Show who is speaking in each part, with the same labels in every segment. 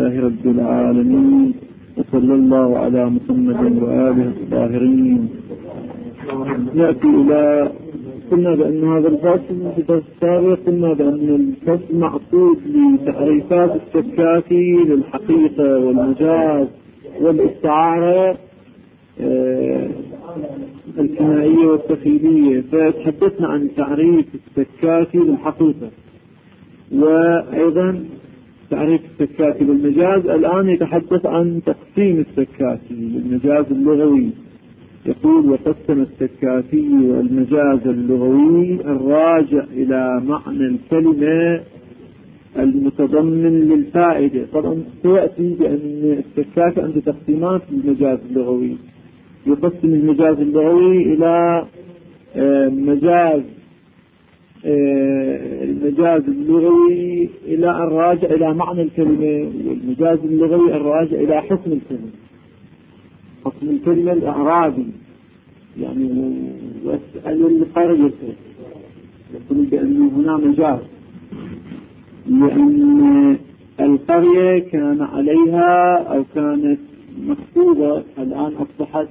Speaker 1: لله رب العالمين، وصلى الله على محمد وآله الطاهرين. نأتي إلى قلنا بأن هذا الفصل في الدرس السابق قلنا بأن الفصل مقصود لتعريفات السكاكي للحقيقة والمجاز والاستعارة الكنائية والتخيلية. فتحدثنا عن تعريف السكاكي للحقيقة وأيضا تعريف السكاكي بالمجاز. الآن يتحدث عن تقسيم السكاكي للمجاز اللغوي. يقول: وقسم السكاكي المجاز اللغوي الراجع إلى معنى الكلمة المتضمن للفائدة. طبعا سيأتي بأن السكاكي عنده تقسيمات للمجاز اللغوي. يقسم المجاز اللغوي إلى المجاز اللغوي إلى الراجع إلى معنى الكلمة، والمجاز اللغوي الراجع إلى حكم الكلمة. حكم الكلمة الإعرابي، يعني واسأل القرية، يقول بأنه هنا مجاز لأن القرية كان عليها أو كانت مخطوبة، الآن أصبحت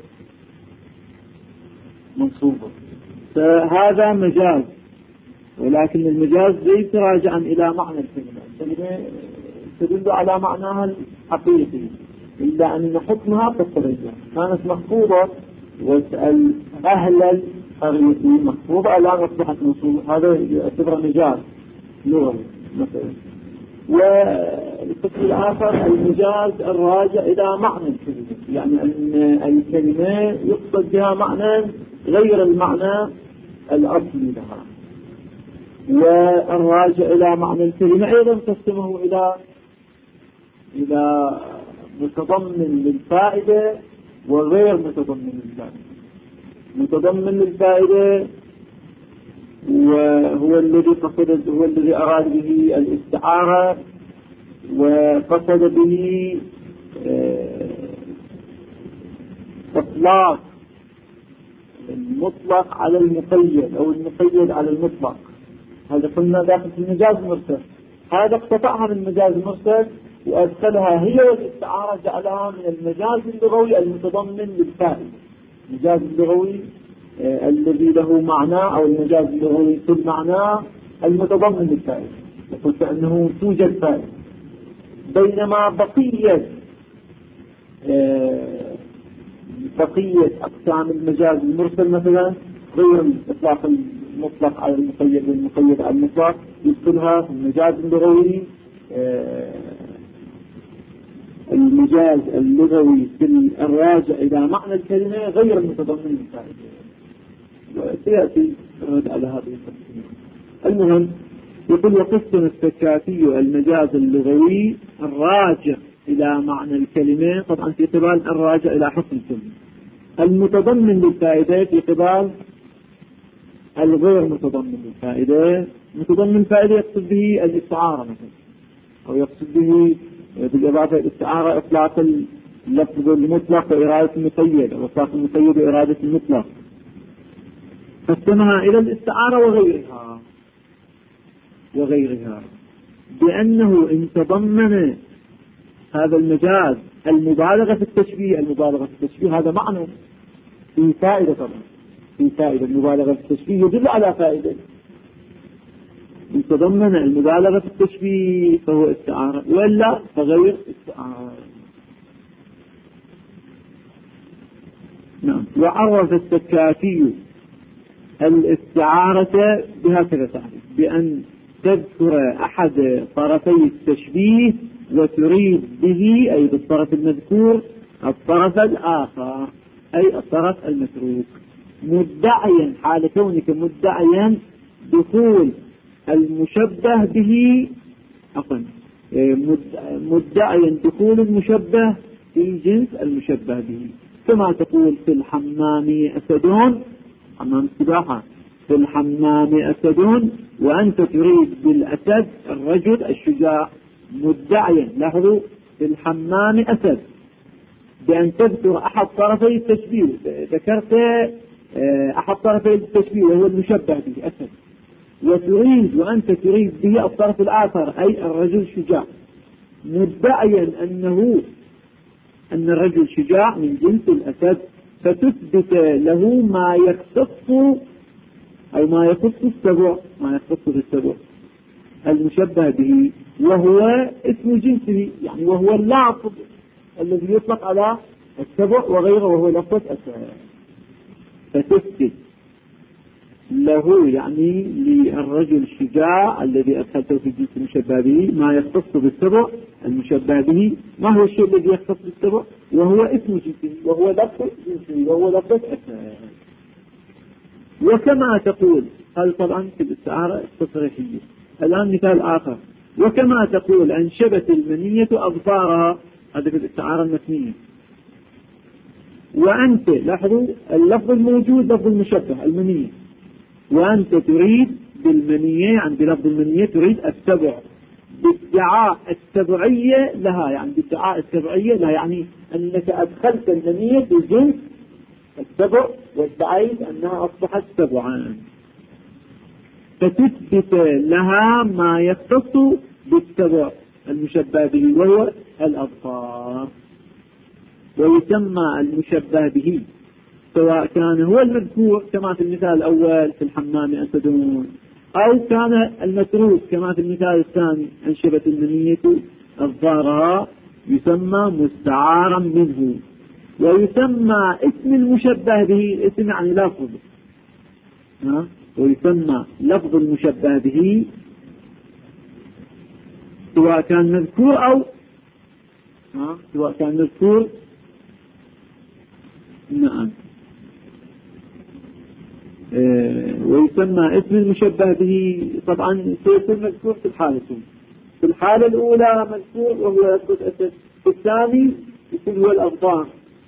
Speaker 1: منصوبة، فهذا مجاز. ولكن المجاز ليس راجعا إلى معنى الكلمة. الكلمة تدل على معناها الحقيقي، إلا أن حكمها قد تغير. كانت مخطوبة، واسأل أهل القرية مخطوبة، الآن أصبحت منصوبة، هذا يعتبر مجاز لغوي مثلا. والقسم الآخر المجاز الراجع إلى معنى الكلمة، يعني أن الكلمة يقصد بها معنى غير المعنى الأصلي لها. والراجع إلى معنى الكلمة أيضا تقسمه إلى متضمن للفائدة وغير متضمن للفائدة. متضمن للفائدة وهو الذي أراد به الاستعارة، وقصد به إطلاق المطلق على المقيد أو المقيد على المطلق. هذا قلنا داخل في المجاز المرسل. هذا اقتطعها من المجاز المرسل وأدخلها هي والاستعارة، جعلها من المجاز اللغوي المتضمن للفائدة. المجاز اللغوي الذي له معنى، أو المجاز اللغوي كل معنى المتضمن للفائدة. وقلت أنه توجد فائدة، بينما بقية أقسام المجاز المرسل مثلا غير إطلاق المطلق على المقيد والمقيد على المطلق، يدخلها في المجاز اللغوي. المجاز اللغوي الراجع إلى معنى الكلمة غير المتضمن للفائدة، وسيأتي على هذه التقسيم. المهم يقول: وقسم السكاكي المجاز اللغوي الراجع إلى معنى الكلمة، طبعا في قبال الراجع إلى حكم الكلمة، المتضمن للفائدة في قبال الغير متضمن للفائدة. متضمن الفائدة يقصد به الاستعارة مثلا، أو يقصد به بالإضافة الاستعارة إطلاق اللفظ المطلق وإرادة المقيد، أو إطلاق المقيد وإرادة المطلق. قسمها إلى الاستعارة وغيرها بأنه إن تضمن هذا المجاز المبالغة في التشبيه. المبالغة في التشبيه هذا معنى في فائدة، طبعا في فائدة. المبالغة في التشبيه يدل على فائدة. إن تضمن المبالغة في التشبيه فهو استعارة، وإلا فغير استعارة. نعم. وعرف السكاكي الاستعارة بهكذا تعريف: بأن تذكر أحد طرفي التشبيه وتريد به، أي بالطرف المذكور، الطرف الآخر، أي الطرف المتروك، مدعيا، حال كونك مدعيا دخول المشبه به، مدعيا دخول المشبه في جنس المشبه به. كما تقول: في الحمام أسدون، حمام السباحة، في الحمام أسدون، وأنت تريد بالأسد الرجل الشجاع، مدعيا. لاحظوا: في الحمام أسد، بأن تذكر أحد طرفي التشبيه. ذكرت أحد طرفي التشبيه وهو المشبه به أسد، وأنت تريد به الطرف الآخر، أي الرجل الشجاع. مدعيا أن الرجل شجاع من جنس الأسد، فتثبت له ما يختص أو ما يخص السبع، ما يختص بالسبع المشبه به، وهو اسم جنسه، يعني وهو اللفظ الذي يطلق على السبع وغيره، وهو لفظ أسد. فتثبت له يعني للرجل الشجاع الذي أدخلته في جنس المشبه به ما يختص بالسبع المشبه به. ما هو الشيء الذي يختص بالسبع؟ وهو اسم جنسه، وهو لفظ جنسه، وهو لفظ أسد. وكما تقول، هذا طبعا في الاستعارة التصريحية. الآن مثال آخر: وكما تقول أنشبت المنية أظفارها، هذا في الاستعارة المثنية. وأنت، لاحظوا اللفظ الموجود لفظ المشبه المنية، وأنت تريد بالمنية، يعني بلفظ المنية تريد السبع بادعاء السبعية لها، يعني بادعاء السبعية لها، يعني أنك أدخلت المنية في جنس السبع وادعيت أنها أصبحت سبعا، فتثبت لها ما يختص بالسبع المشبه به وهو الأظفار. ويسمى المشبه به سواء كان هو المذكور كما في المثال الأول في الحمام أسدون، أو كان المتروك كما في المثال الثاني أنشبت المنية أظفارها، يسمى مستعارا منه. ويسمى اسم المشبه به، اسم يعني لفظ، ويسمى لفظ المشبه به سواء كان مذكور أو سواء كان مذكور. نعم. ويسمى اسم المشبه به طبعا سيكون مذكور في الحالتين. في الحالة الأولى مذكور وهو يثبت أسد، في الثاني يكون هو الأظفار،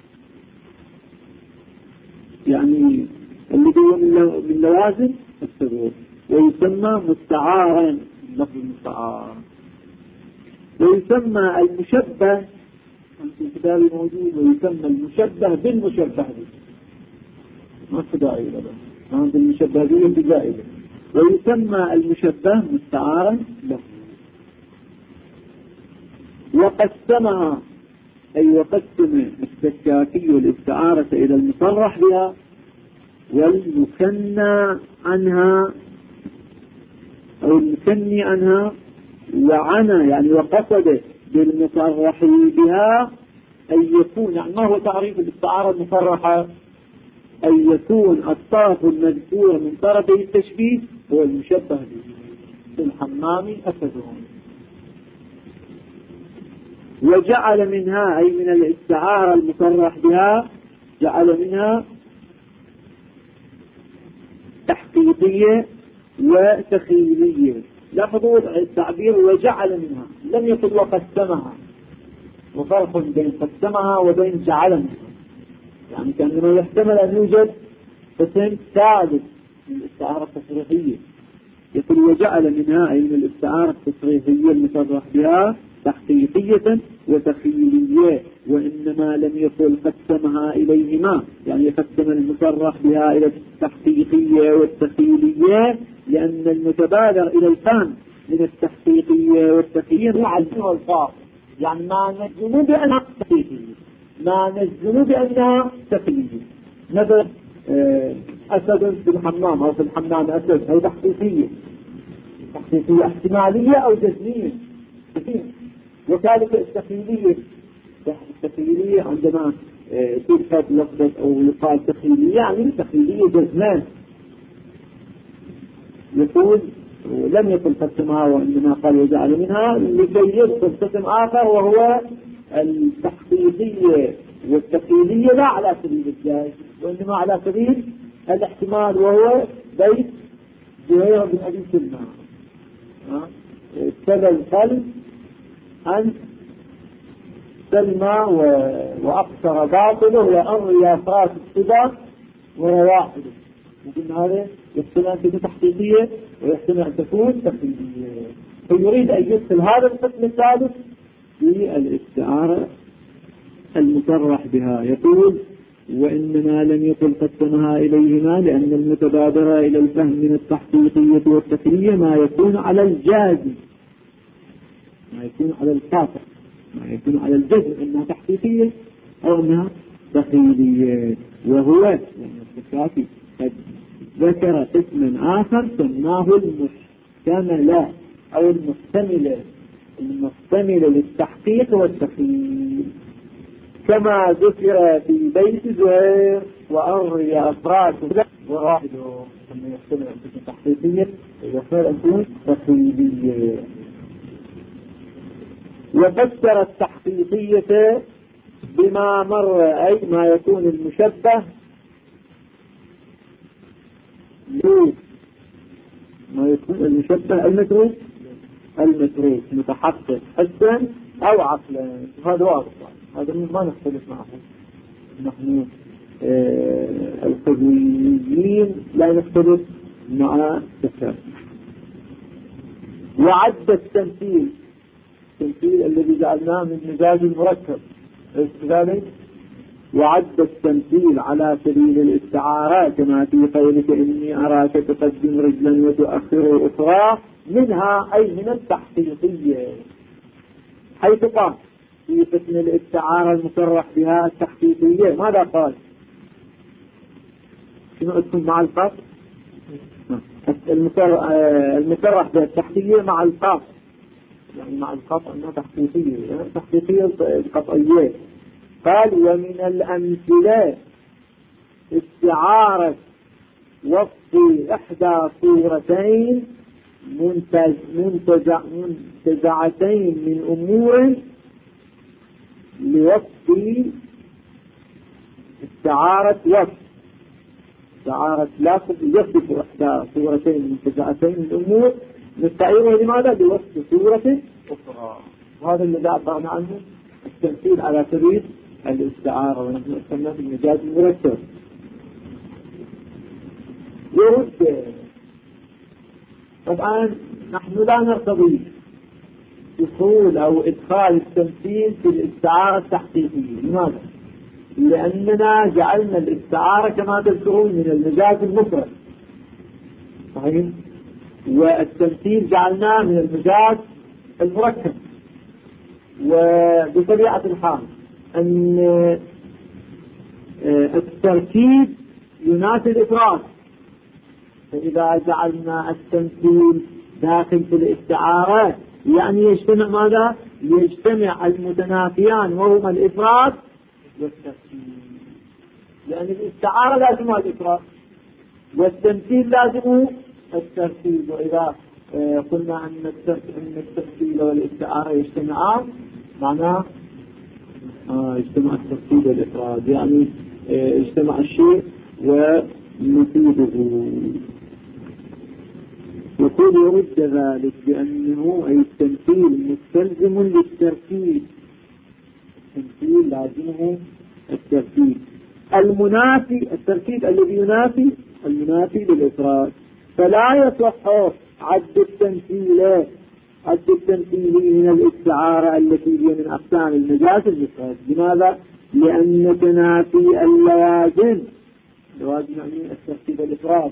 Speaker 1: يعني الذي هو من لوازم السبوع. ويسمى مستعارا، لفظ المستعار. ويسمى المشبه في الكتاب الموجود، ويسمى المشبه بالمشبه به، ما في داعي له، عند المشبه به بزائده. ويسمى المشبه مستعارا له. وقسمها أي وقسم السكاكي الاستعارة إلى المصرح بها والمكنى عنها أو المكني عنها، وعنى يعني وقصد بالمصرح بها أن يكون، يعني ما هو تعريف الاستعارة المصرحة؟ أن يكون الطرف المذكور من طرفي التشبيه هو المشبه به. في الحمام أسدون. وجعل منها أي من الاستعارة المصرح بها، جعل منها تحقيقية وتخيلية. لاحظوا التعبير وجعل منها، لم يقل وقسمها، وفرق بين قسمها وبين جعل منها، يعني كأنه يحتمل أن يوجد قسم ثالث من الاستعارة التصريحية. يقول وجعل منها أي من الاستعارة التصريحية المصرح بها تحقيقية وتخيلية، وإنما لم يقل قسمها إليهما، يعني يقسم المصرح بها إلى التحقيقية والتخيلية، لأن المتبادر إلى الفهم من التحقيقية والتخيلية مع الفاظ، يعني ما نجزم بأنها تحقيقية، ما نجزم بأنها تخيلية. مثل أسد في الحمام أو في الحمام أسد، هي تحقيقية احتمالية أو جزمية. وكذلك التخيلية عندما تلفظ لفظة أو يقال تخيلية، يعني تخيلية جزمان. يقول لم يكن قسمها وإنما قال وجعل منها، لكي يذكر قسم آخر وهو التحقيقية والتخيلية، لا على سبيل الجائز وإنما على سبيل الاحتمال، وهو بيت زهير بن أبي سلمى ابتلى القلب أن سلمى وأقصر باطله وأمر يافرات الصدى ورواحده. وقلنا هذا يحتمل أن تكون تحقيقية ويحتمل أن تكون تخيلية. فيريد أن يدخل هذا القسم الثالث في الاستعارة المصرح بها. يقول وإنما لم يكن قسمها إليهما لأن المتبادر إلى الفهم من التحقيقية والتخيلية ما يكون على الجازم، ما يكون على القاطع، ما يكون على الجزء إنها تحقيقية أو إنها دخيلية. وهو يعني الصفاتي قد ذكر اسما آخر سماه المحتملة أو المحتملة، المحتملة للتحقيق والتخيل، كما ذكر في بيت زهير وأروي أفراد وواحد من يحتمل أن تكون تحقيقية ويحتمل أن تكون تخيلية. وفسر التحقيقية بما مر، أي ما يكون المشبه ما يكون المشبه المتروك متحقق حسا أو عقلا. هذا واضح، هذا ما نختلف معه نحن القضيين، لا نختلف مع التفسير. وعد التمثيل الذي جعلناه من مزاج المركب كذلك، وعد التمثيل على سبيل الاستعارة كما في قولك إني أراك تقدم رجلا وتؤخر أخرى، منها أي من التحقيقية، حيث قال في قسم الاستعارة المصرح بها التحقيقية ماذا قال؟ شنو اسم مع القاف؟ المصرح بها التحقيقية مع القاف، يعني مع القطع أنها تحقيقية، يعني تحقيقية قطعية. قال ومن الأمثلة استعارة وصف إحدى صورتين منتزعتين من أمور لوصف استعارة لفظ يصف إحدى صورتين منتزعتين من أمور نستعيره لماذا؟ بوصف صورة أخرى. وهذا الذي أعطانا عنه التمثيل على سبيل الاستعارة، ونحن أسمناه في المجاز المركب. يرد طبعا نحن لا نرتضي دخول أو إدخال التمثيل في الاستعارة التحقيقية. لماذا؟ لأننا جعلنا الاستعارة كما تذكرون من المجاز المفرد، صحيح؟ والتمثيل جعلناه من المجاز المركب. وبطبيعة الحال أن التركيب ينافي الإفراد، فإذا جعلنا التمثيل داخل في الاستعارة يعني يجتمع ماذا؟ يجتمع المتنافيان وهما الإفراد والتركيب، لأن الاستعارة لازمها الإفراد والتمثيل لازمه التركيب. وإذا قلنا أن التركيب والاستعارة يجتمعان معناه اجتمع التركيب والإفراد، يعني اجتمع الشيء ونفيده. يقول يرد ذلك بأنه أي التمثيل مستلزم للتركيب، التمثيل لازمه التركيب المنافي، التركيب الذي ينافي المنافي للإفراد. فلا يصح عد التمثيل من الاستعارة التي هي من أقسام المجاز المفرد. لماذا؟ لأن تنافي اللوازم يعني التركيب الإفراد،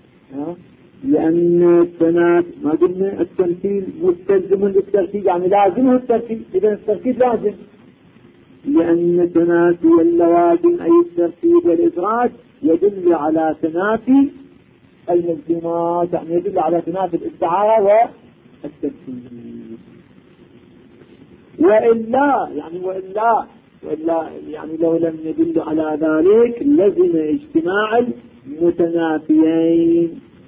Speaker 1: لأن التنافي ما قلنا التمثيل مستلزم للتركيب يعني لازمه التركيب، إذا التركيب لازم، لأن تنافي اللوازم أي التركيب والإفراد يدل على تنافي الملزومات، يعني يدل على تنافي الاستعارة والتركيب. وإلا يعني لو لم يدل على ذلك لزم اجتماع المتنافيين،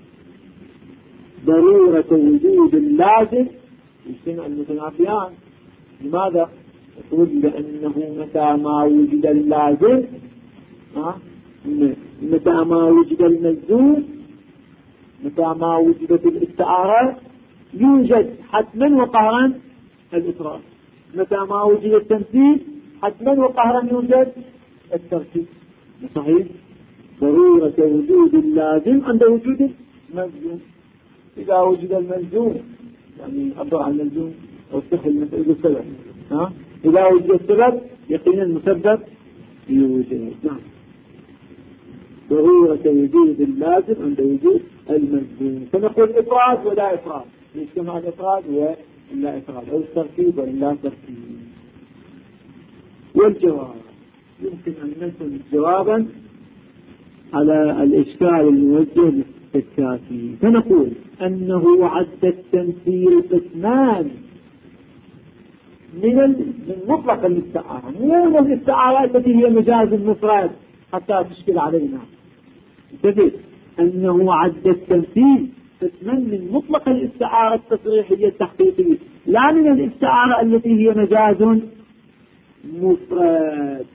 Speaker 1: ضرورة وجود اللازم يجتمع المتنافيان. لماذا؟ يقول لأنه متى ما وجد اللازم متى ما وجد الملزوم، متى ما وجدت الاستعارة يوجد حتما وقهرا الإفراد، متى ما وجد التمثيل حتما وقهرا يوجد التركيب. صحيح؟ ضرورة وجود اللازم عند وجود الملزوم. إذا وجد الملزوم يعني عبر عن الملزوم واستخدم المسألة السبب، إذا وجد السبب يقينا المسبب يوجد. ضرورة وجود اللازم عند وجود الملزوم. فنقول إفراد ولا إفراد، يجتمع الإفراد إلا إفراد، أو التركيب وإلا تركيب. والجواب يمكن أن نكون جوابا على الإشكال الموجه للسكاكي، فنقول أنه عد التمثيل قسمان من مطلق الاستعارة، مو من الاستعارة التي هي مجاز المفرد حتى تشكل علينا. انتبه، أنه عد التمثيل قسمان من مطلق الاستعارة التصريحية التحقيقية، لا من الاستعارة التي هي مجاز مفرد.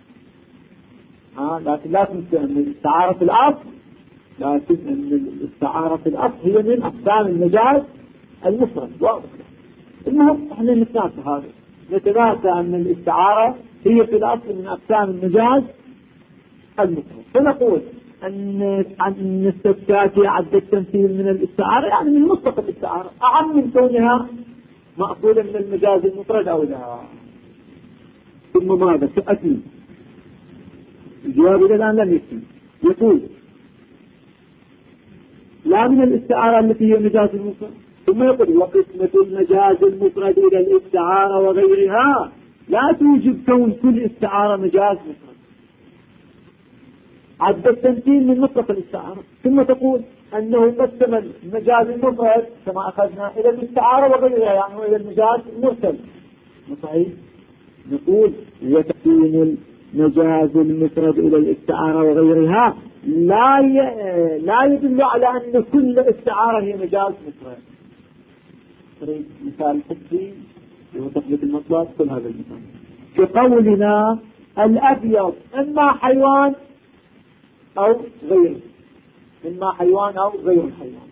Speaker 1: لكن لا تنسى أن الاستعارة في الأصل، لكن أن الاستعارة في الأصل هي من أقسام المجاز المفرد. واضح. المهم احنا نتناسى هذا، نتناسى أن الاستعارة هي في الأصل من أقسام المجاز المفرد، فنقول أن السكاكي عد التمثيل من الاستعارة يعني من مطلق الاستعارة أعم من كونها مأخوذة من المجاز المفرد أو لا. ثم ماذا تأتي الجواب إلى الآن لم يكن، يقول لا من الاستعارة التي هي مجاز المفرد، ثم يقول وقسمة المجاز المفرد إلى الاستعارة وغيرها لا توجب كون كل استعارة مجاز مفرد. عد التمثيل من مطلق الاستعارة، ثم تقول أنه قسم المجاز المفرد كما أخذنا إلى الاستعارة وغيرها، يعني إلى المجاز المرسل. صحيح؟ نقول وتكون المجاز المفرد إلى الاستعارة وغيرها لا يدل على أن كل استعارة هي مجاز مفرد. مثال حسي وتثبت المطلق كل هذا المثال كقولنا الأبيض إما حيوان أو غيره، إما حيوان أو غير الحيوان.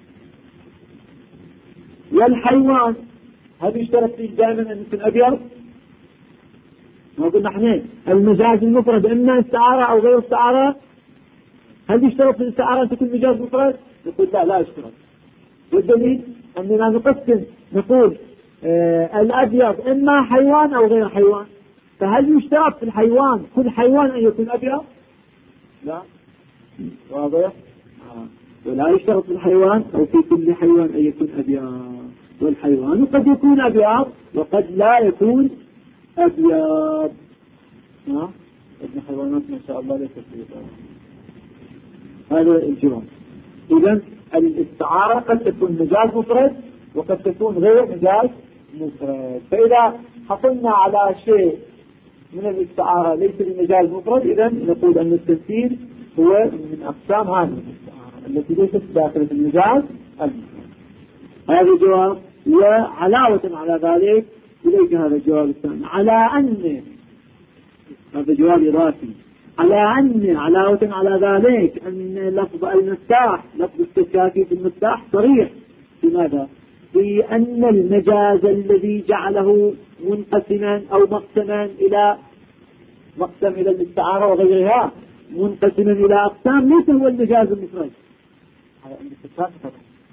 Speaker 1: والحيوان هل يشترط فيه دائما أن يكون أبيض؟ ما قلنا احنا المجاز المفرد إما استعارة أو غير استعارة. هل يشترط في الاستعارة أن تكون مجاز مفرد؟ نقول لا يشترط. والدليل أننا نقسم نقول الأبيض إما حيوان أو غير حيوان، فهل يشترط في الحيوان كل حيوان أن يكون أبيض؟ لا. واضح؟ ولا يشترط في الحيوان أو في كل حيوان أن يكون أبيض، والحيوان قد يكون أبيض وقد لا يكون أبيض. ابن حيوانات ما شاء الله ليس فيه. هذا الجواب. إذن الاستعارة قد تكون مجاز مفرد وقد تكون غير مجاز مفرد، فإذا حصلنا على شيء من الاستعارة ليس بمجاز مفرد إذن نقول أن التمثيل هو من أقسام هذه الاستعارة التي ليست داخلة المجاز المفرد. هذا جواب. وعلاوة على ذلك إليك هذا الجواب الثاني، على أن هذا جواب إضافي، على أن علاوة على ذلك أن لفظ المفتاح لفظ السكاكي في المفتاح صريح في ماذا؟ في أن المجاز الذي جعله منقسما أو مقسما إلى مقسم إلى الاستعارة وغيرها منقسما إلى أقسام ليس هو المجاز المفرد. على أن السكاكي طبعا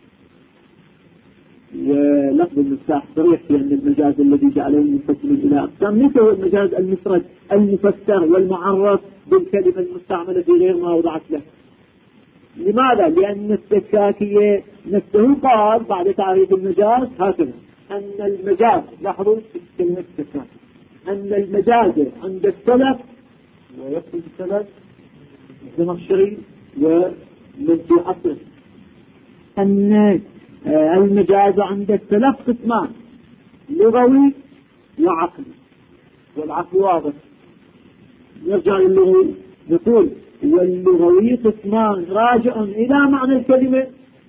Speaker 1: ولفظ المفتاح صريح في أن المجاز الذي جعله منقسما إلى أقسام ليس هو المجاز المفرد المفسر والمعرف بالكلمة المستعملة في غير ما وضعت له. لماذا؟ لأن السكاكي نفسه قال بعد تعريف المجاز هكذا أن المجاز، لاحظوا كلمة السكاكي، أن المجاز عند السلف ويقصد السلف الزمخشري ومن في عصره أن المجاز عند السلف قسمان لغوي وعقلي، والعقل واضح. نرجع للغوي نقول واللغوي قسمان راجع إلى معنى الكلمة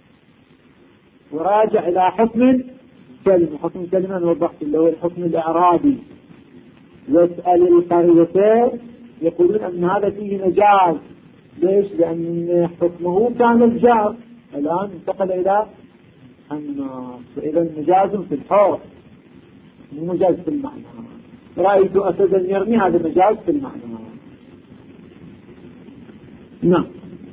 Speaker 1: وراجع إلى حكم كلمة. حكم كلمة نوضحت اللي هو الحكم الإعرابي. يسأل القريتين يقولون أن هذا فيه مجاز. ليش؟ لأن حكمه كان الجار، الآن انتقل إلى النص، فإذا مجاز في الحكم مو مجاز في المعنى. رأيت أسدا يرمي هذا مجاز في المعنى. نعم.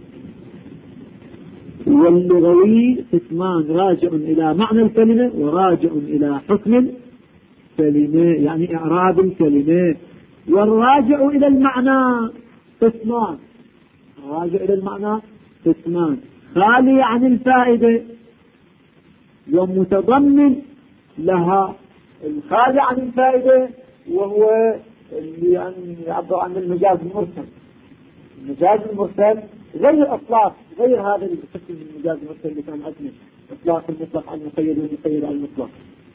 Speaker 1: واللغوي قسمان راجع إلى معنى الكلمة وراجع إلى حكم الكلمة يعني إعراب الكلمة. والراجع إلى المعنى قسمان، الراجع إلى المعنى قسمان خالي عن الفائدة ومتضمن لها الخالي عن الفائدة، وهو اللي يعبر عن المجاز المرسل. المجاز المرسل غير أطلاق، غير هذا القسم من المجاز المرسل اللي كان عندنا إطلاق المطلق عن المقيد والمقيد عن المطلق.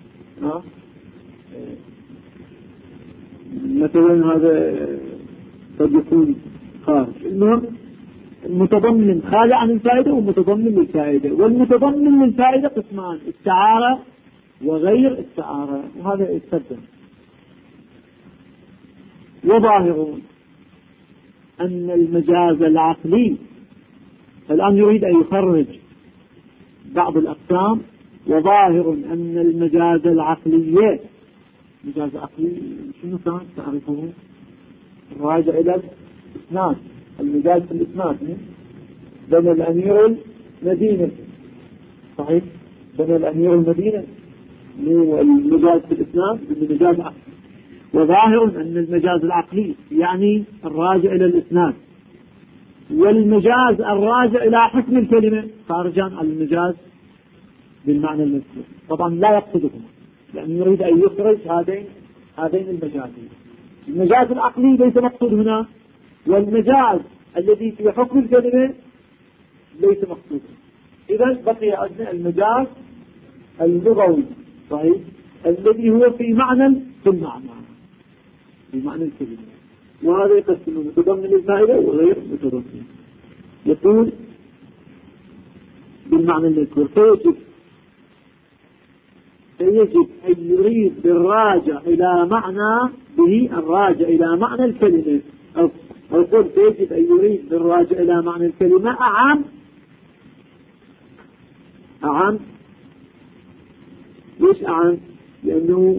Speaker 1: مثلا هذا قد يكون خارج. المهم متضمن خالي عن الفائدة ومتضمن للفائدة، والمتضمن للفائدة قسمان: استعارة وغير استعارة، وهذا يستخدم. وظاهرون أن المجاز العقلي، الآن يريد أن يخرج بعض الأقسام. وظاهر أن المجاز العقلي، مجاز عقلي شنو كان تعرفه؟ راجع إلى الإسناد، المجاز في الإسناد بنى الأمير المدينة، صحيح؟ بنى الأمير المدينة المجاز في الإسناد المجاز عقلي. وظاهر أن المجاز العقلي يعني الراجع إلى الإسناد، والمجاز الراجع إلى حكم الكلمة خارجان عن المجاز بالمعنى المذكور. طبعا لا يقصدهم، لأنه يريد أن يخرج هذين المجازين. المجاز العقلي ليس مقصود هنا، والمجاز الذي في حكم الكلمة ليس مقصود. إذا بقي عندنا المجاز اللغوي، صحيح، الذي هو في معنى في معنى الكلمة، وهذا يقسم متضمن للفائدة وغير متضمن. يقول بالمعنى المذكور: فيجب أن يريد بالراجع إلى معنى به الراجع إلى معنى الكلمة، أو قلت فيجب أن يريد بالراجع إلى معنى الكلمة أعم. ليش أعم؟ لأنه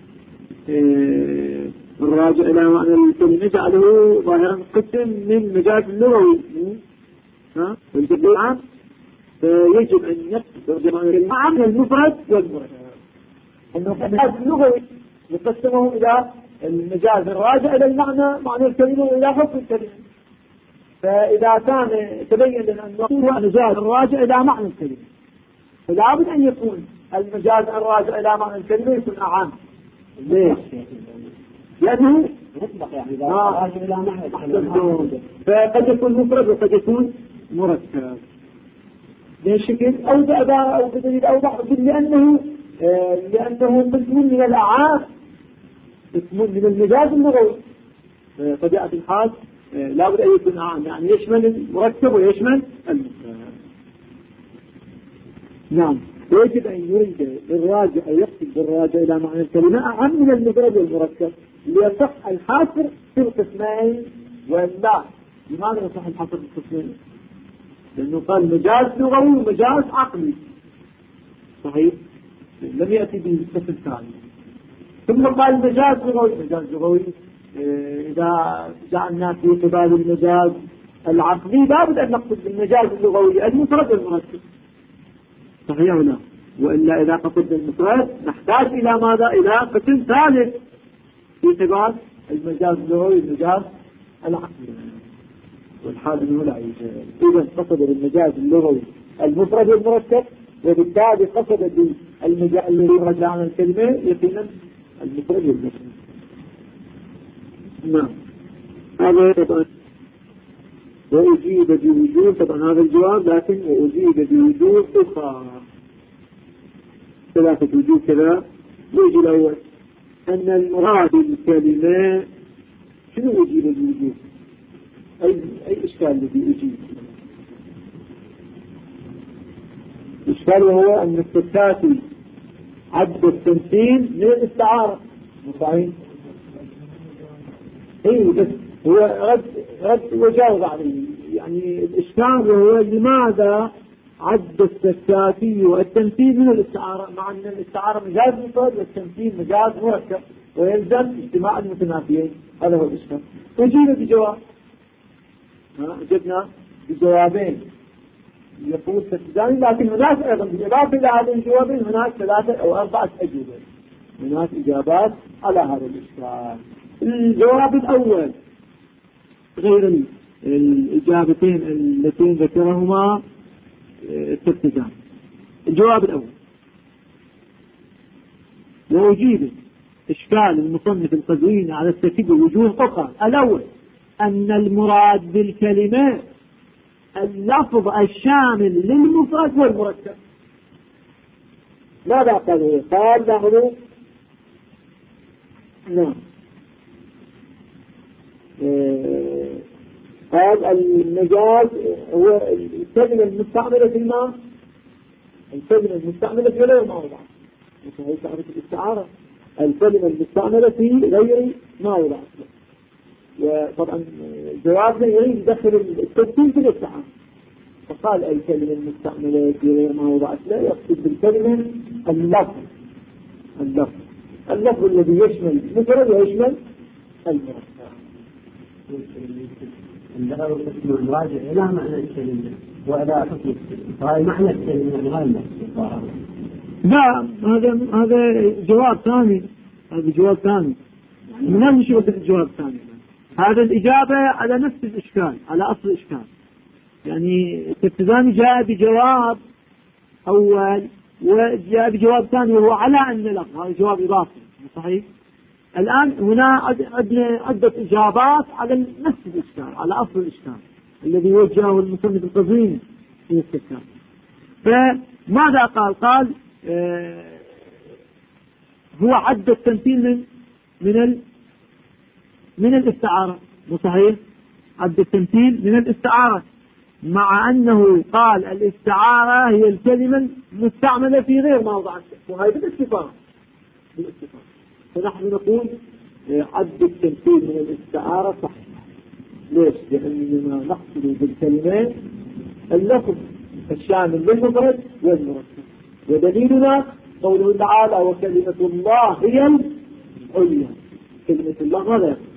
Speaker 1: الراجع إلى معنى الكلمة جعله ظاهرا قسم من مجاز اللغوي، فيجب أعم، فيجب أن يقصد معنى المفرد والمركب. أنه المجاز اللغوي يقسمه إلى المجاز الراجع إلى معنى الكلمة وإلى حكم الكلمة. فإذا كان تبين لنا أنه هو المجاز الراجع إلى معنى الكلمة، فلا بد أن يكون المجاز الراجع إلى معنى الكلمة يكون أعم. ليش؟ لأنه مطلق، يعني إذا راجع إلى معنى الكلمة فقد يكون مفرد وقد يكون مركب بشكل أو بدليل أو بعض، لأنه قسم من الأعام، قسم من المجاز اللغوي. فجاءت الحال لا بد أن يكون أعام، يعني يشمل المركب ويشمل المفرد. نعم. ويجب أن يريد بالراجع أو يقصد بالراجع إلى معنى الكلمة أعم من المفرد والمركب ليصح الحصر في القسمين. ولا لماذا يصح الحصر في القسمين؟ لأنه قال مجاز لغوي ومجاز عقلي، صحيح؟ لم يأتي به القسم الثاني. ثم قال مجاز لغوي إذا جعلنا في قبال المجاز العقلي لابد أن نقصد بالمجاز اللغوي المفرد والمركب، صحيح ولا؟ وإلا إذا قصدنا المفرد نحتاج إلى ماذا؟ إلى قسم ثالث في قبال المجاز اللغوي والمجاز العقلي، والحال أنه لا يوجد. إذا قصد بالمجاز اللغوي المفرد والمركب، وبالتالي قصد بالمجاز الذي رجع عن الكلمة يقينا المفرد والمركب. نعم. هذا طبعا وأجيب بوجوه، طبعا هذا الجواب، لكن وأجيب بوجوه أخرى، 3 وجوه كذا. الوجه الأول أن المراد بالكلمة شنو أجيب بوجوه؟ أي إشكال الذي أجيب؟ الإشكال هو أن التكاتي عد التمثيل من الاستعارة، صحيح؟ إيه، بس هو رد وجاوب عليه. يعني الإشكال هو لماذا عد التكاتي والتمثيل من الاستعارة، مع أن الاستعارة مجاز مفرد والتمثيل مجاز مركب ويلزم اجتماع المتنافيين. هذا هو الإشكال. أجيب بجواب، أجبنا بجوابين يقول ستزاني، لكن هناك أيضا بالإضافة إلى هذه الجوابين هناك 3 أو 4 أجوبة، هناك إجابات على هذا الإشكال. الجواب الأول غير الإجابتين التي ذكرهما الترتجان. الجواب الأول
Speaker 2: وأجيب إشكال المصنف القزويني على الترتيب وجوه أخرى. الأول أن المراد بالكلمة اللفظ الشامل للمفرد والمركب. ماذا قال؟ قال له نعم، قال المجاز هو الكلمة المستعملة في الماء، الكلمة المستعملة في غير موضع، وهي تعرف الاستعارة، الكلمة المستعملة في غير موضع. وطبعا جوابنا يريد يدخل التفصيل في الاستعارة، فقال الكلمة المستعملة في غير موضع لا يقصد بالكلمة اللفظ الذي يشمل المفرد ويشمل المركب.
Speaker 3: عندها الاسم الراجع إلى معنى الكلمة وإلى حكم فهي معنى الكلمة غير نفسه.
Speaker 2: لا، هذا جواب ثاني، هذا جواب ثاني من نشوف الجواب الثاني. هذا الإجابة على نفس الإشكال، على أصل الإشكال. يعني التفتزاني جاء بجواب أول وجاء بجواب ثاني وهو على أن لفظ، هذا جواب إضافي صحيح. الآن هنا عدة إجابات على نفس الإشكال، على أصل الإشكال الذي وجهه المصنف القزويني في الاستفسار. فماذا قال هو عد التمثيل من الاستعارة، صحيح، عد التمثيل من الاستعارة، مع أنه قال الاستعارة هي الكلمة المستعملة في غير موضع، وهي بالاتفاق. فنحن نقول عد التمثيل من الاستعارة صحيح. ليش؟ لأننا نقصد بالكلمات اللفظ الشامل للمفرد والمركب، ودليلنا قوله تعالى وكلمة الله هي العليا. كلمة الله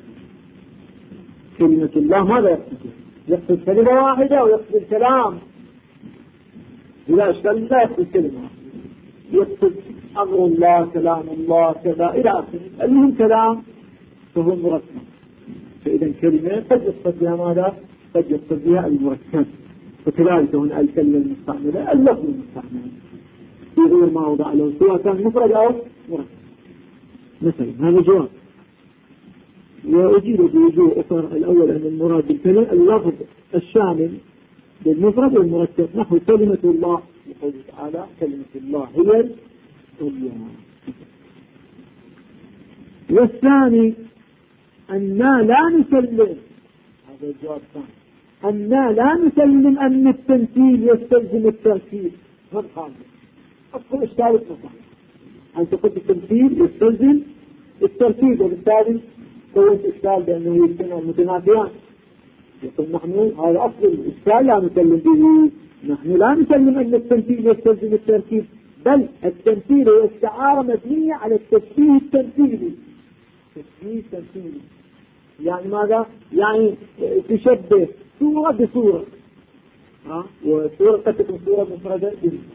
Speaker 2: ماذا يقصد كلمة واحدة ويقصد الكلام بلا إشكال، لا يقصد كلمة، يقصد أمر الله، كلام الله، كذا إلى آخره. المهم كلام فهو مركب. فإذا كلمة قد يقصد بها ماذا؟ قد يقصد بها المركب. وكذلك هنا الكلمة المستعملة اللفظ المستعمل في غير ما وضع له، سواء كان مفرد أو مركب مثلا. هذا جواب. وأجيب بوجوه أخرى. الأول أن المراد بالكلمة اللفظ الشامل للمفرد والمركب، نحو كلمة الله يقول تعالى كلمة الله هي العليا. والثاني أننا لا نسلم، هذا الجواب الثاني، أننا لا نسلم أن التمثيل يستلزم التركيب. هذا خالص أصل إشكال مصحح. أنت قلت التمثيل يستلزم التركيب، وبالتالي قلت إشكال بأنه يجتمع متنافيان. يقول نحن هذا أصل الإشكال لا نسلم به. نحن لا نسلم أن التمثيل يستلزم التركيب، بل التمثيل هو استعارة مبنية على التشبيه التمثيلي. تشبيه تمثيلي يعني ماذا؟ يعني تشبه صورة بصورة، وصورة قد تكون صورة مفردة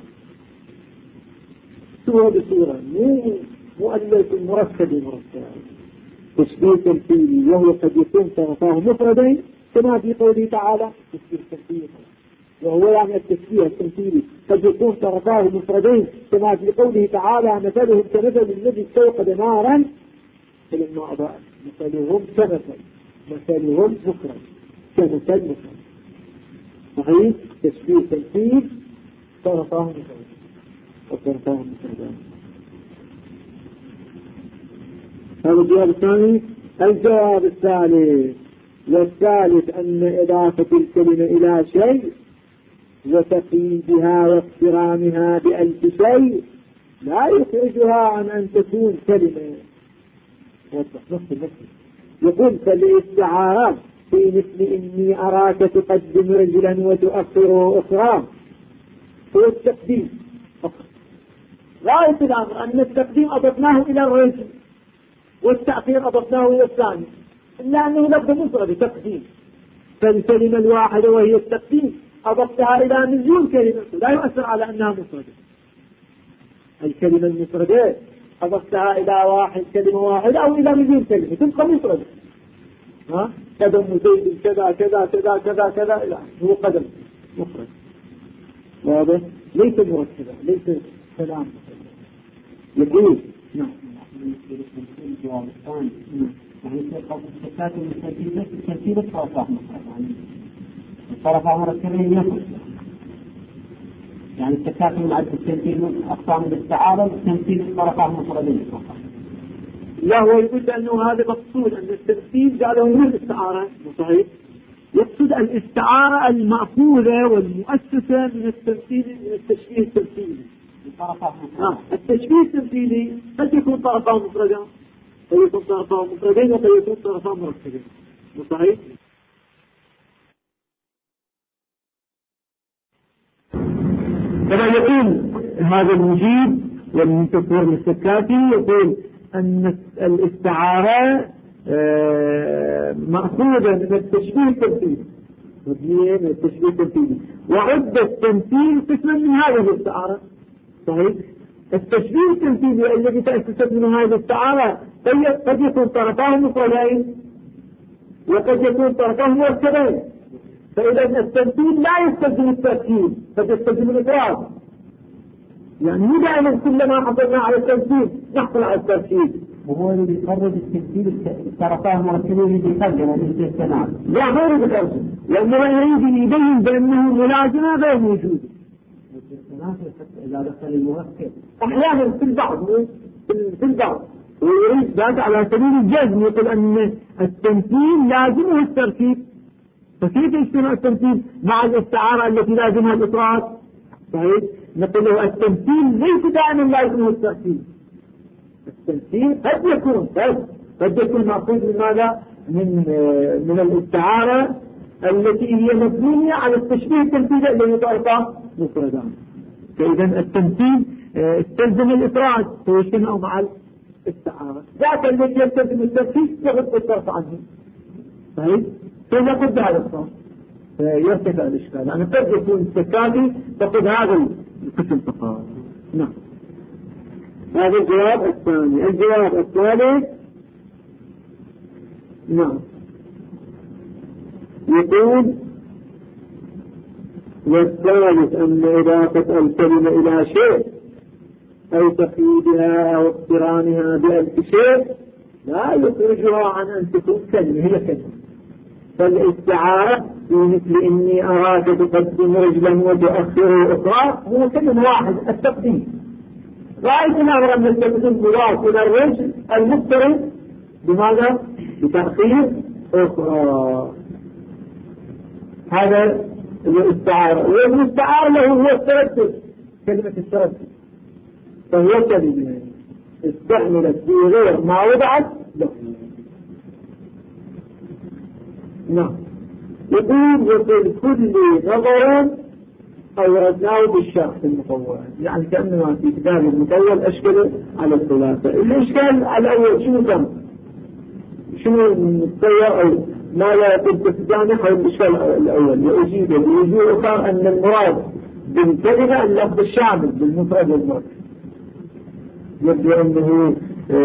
Speaker 2: صورة بصورة، مو مؤلف مركب. تشبيه تمثيلي، وهو قد يكون طرفاه مفردين كما في قوله تعالى تشبيه تمثيلي، وهو يعني التشبيه التمثيلي قد يكون طرفاه مفردين كما في قوله تعالى مثلهم كمثل الذي استوقد نارا فلما أضاءت. مثلهم مفرد كمثل مفرد. صحيح؟ تشبيه تمثيل طرفاه مفرد وطرفاه مفردان. هذا الجواب الثاني. الجواب الثالث والثالث أن إضافة الكلمة إلى شيء وتقييدها واقترانها بألف شيء لا يخرجها عن أن تكون كلمة. يقول فالاستعارة في مثل إني أراك تقدم رجلا وتؤخر أخرى هو التقديم. غاية الأمر أن التقديم أضفناه إلى الرجل والتأخير أضفناه إلى الثاني، إلا أنه لفظ مفرد تقديم. فالكلمة الواحدة وهي التقديم أضفتها إلى مليون كلمة لا يؤثر على أنها مفردة. الكلمة المفردة أضفتها إلى كلمة واحدة أو إلى مليون كلمة تبقى مفردة. قدم زيد كذا كذا كذا كذا كذا إلى هو قدم مفرد. واضح؟ ليس مركبة، ليس كلام. يقول نعم
Speaker 3: الجواب الثاني يعني الصفات المستفيدة ترتيب الطرفات يعني الطرفات مركبين ينقص يعني التكافل مع التمثيل أقسام بالاستعارة والتمثيل الطرفات مفردين فقط.
Speaker 2: لا هو يقول لأنه هذا مقصود أن التمثيل قالوا من الاستعارة صحيح يقصد الاستعارة المأخوذة والمؤسسة من التمثيل من التشبيه التمثيلي. التشبيه التمثيلي قد يكون طرفان مفردان قد يكون طرفان مفردين وقد يكون طرفان مركبين صحيح. كما يقول هذا المجيب والمنتصر السكاتي يقول أن الاستعارة مأخوذة من التشبيه التمثيلي من التشبيه التمثيلي وعد التمثيل قسما من هذه الاستعارة صحيح. التشبيه التمثيلي الذي تأسست منه هذه الاستعارة قد يكون طرفاه مفردين وقد يكون طرفاه مركبين فإذا التمثيل لا يستلزم التركيب قد يستلزم الإفراد يعني مو دائما كلما حصلنا على التمثيل نحصل على التركيب
Speaker 3: وهو اللي بيخرج التمثيل طرفاه مركبين بيخرجه والاستثناء
Speaker 2: لا غير بخرجه لأنه يريد يبين بأنه ملازمة غير موجودة
Speaker 3: إذا دخل المركب
Speaker 2: أحيانا في البعض ويريد ذلك على سبيل الجزم يقول أن التمثيل لازمه التركيب فكيف يجتمع التمثيل مع الاستعارة التي لازمها الإفراد صحيح. نقول له التمثيل ليس دائما لازمه التركيب التمثيل قد يكون مأخوذ من ماذا من الاستعارة التي هي مبنية على التشبيه التمثيلي الذي طرفه مفردان فإذا التمثيل استلزم الإفراد فيجتمع مع الاستعارة ذاك الذي يستلزم التركيب يغض الطرف عنه صحيح. فنقول بهذا الصوت يرتفع الإشكال يعني قد يكون التكافي تقول هذا القسم فقط. نعم هذا الجواب الثاني. الجواب الثالث نعم يقول والثالث أن إضافة الكلمة إلى شيء أو تقييدها أو اقترانها بألف شيء لا يخرجها عن أن تكون كلمة هي كلمة فالاستعارة في مثل إني أراك تقدم رجلا وتؤخر أخرى هو كلمة واحد التقديم رأيت الأمر أن الكلمة المضاف إلى الرجل المقترن بماذا؟ بتأخير أخرى هذا الاستعارة والاستعارة له هو التردد كلمة التردد فهي كلمة استعملت في غير ما وضعت له. نعم يقول وفي كل نظر أوردناه بالشرح المطول يعني كأنما في كتاب المطول أشكل على الثلاثة. الإشكال الأول شنو نتصور أو ما لا يقول تفجاني حول الإشكال الأول يؤجيب أخر أن المراد بالكلمة اللفظ الشامل بالمفرد والمركب يبدو أنه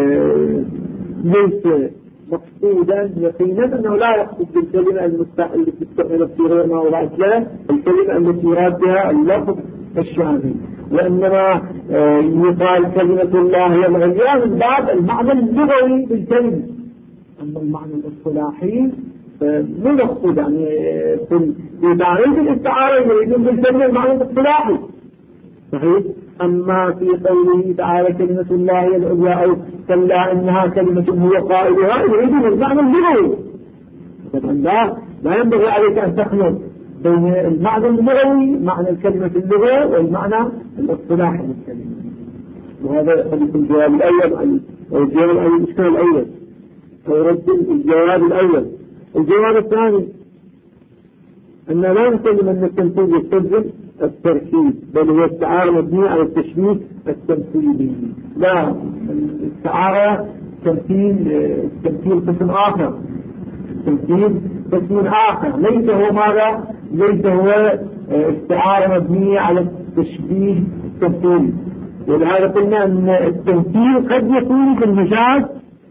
Speaker 2: ليس مقصودا يقينا أنه لا يقصد بالكلمة التي تستعمل في غير ما وضعت له الكلمة التي يراد بها اللفظ الشامل وإنما يقال كلمة الله هي العليا من باب المعنى اللغوي بالكلمة أما المعنى الاصطلاحي مو مقصود يعني في تعريف الاستعارة يريدون بالكلمة المعنى الاصطلاحي صحيح. أما في قوله تعالى كلمة الله هي العليا أو كلا إنها كلمة هو قائلها يريدون المعنى اللغوي طبعا لا ينبغي عليك أن تخلط بين المعنى اللغوي معنى الكلمة اللغة والمعنى الاصطلاحي للكلمة وهذا يكون الجواب الأول أو الجواب الإشكال الأول أو رد الجواب الأول. الجواب الثاني أن لا نسلم أن التمثيل يستلزم التركيب بل هو استعارة مبنية على التشبيه التمثيلي لا الاستعارة تمثيل قسم آخر تمثيل قسم آخر ليس هو ماذا ليس هو استعارة مبنية على التشبيه التمثيلي ولهذا قلنا أن التمثيل قد يكون في المجاز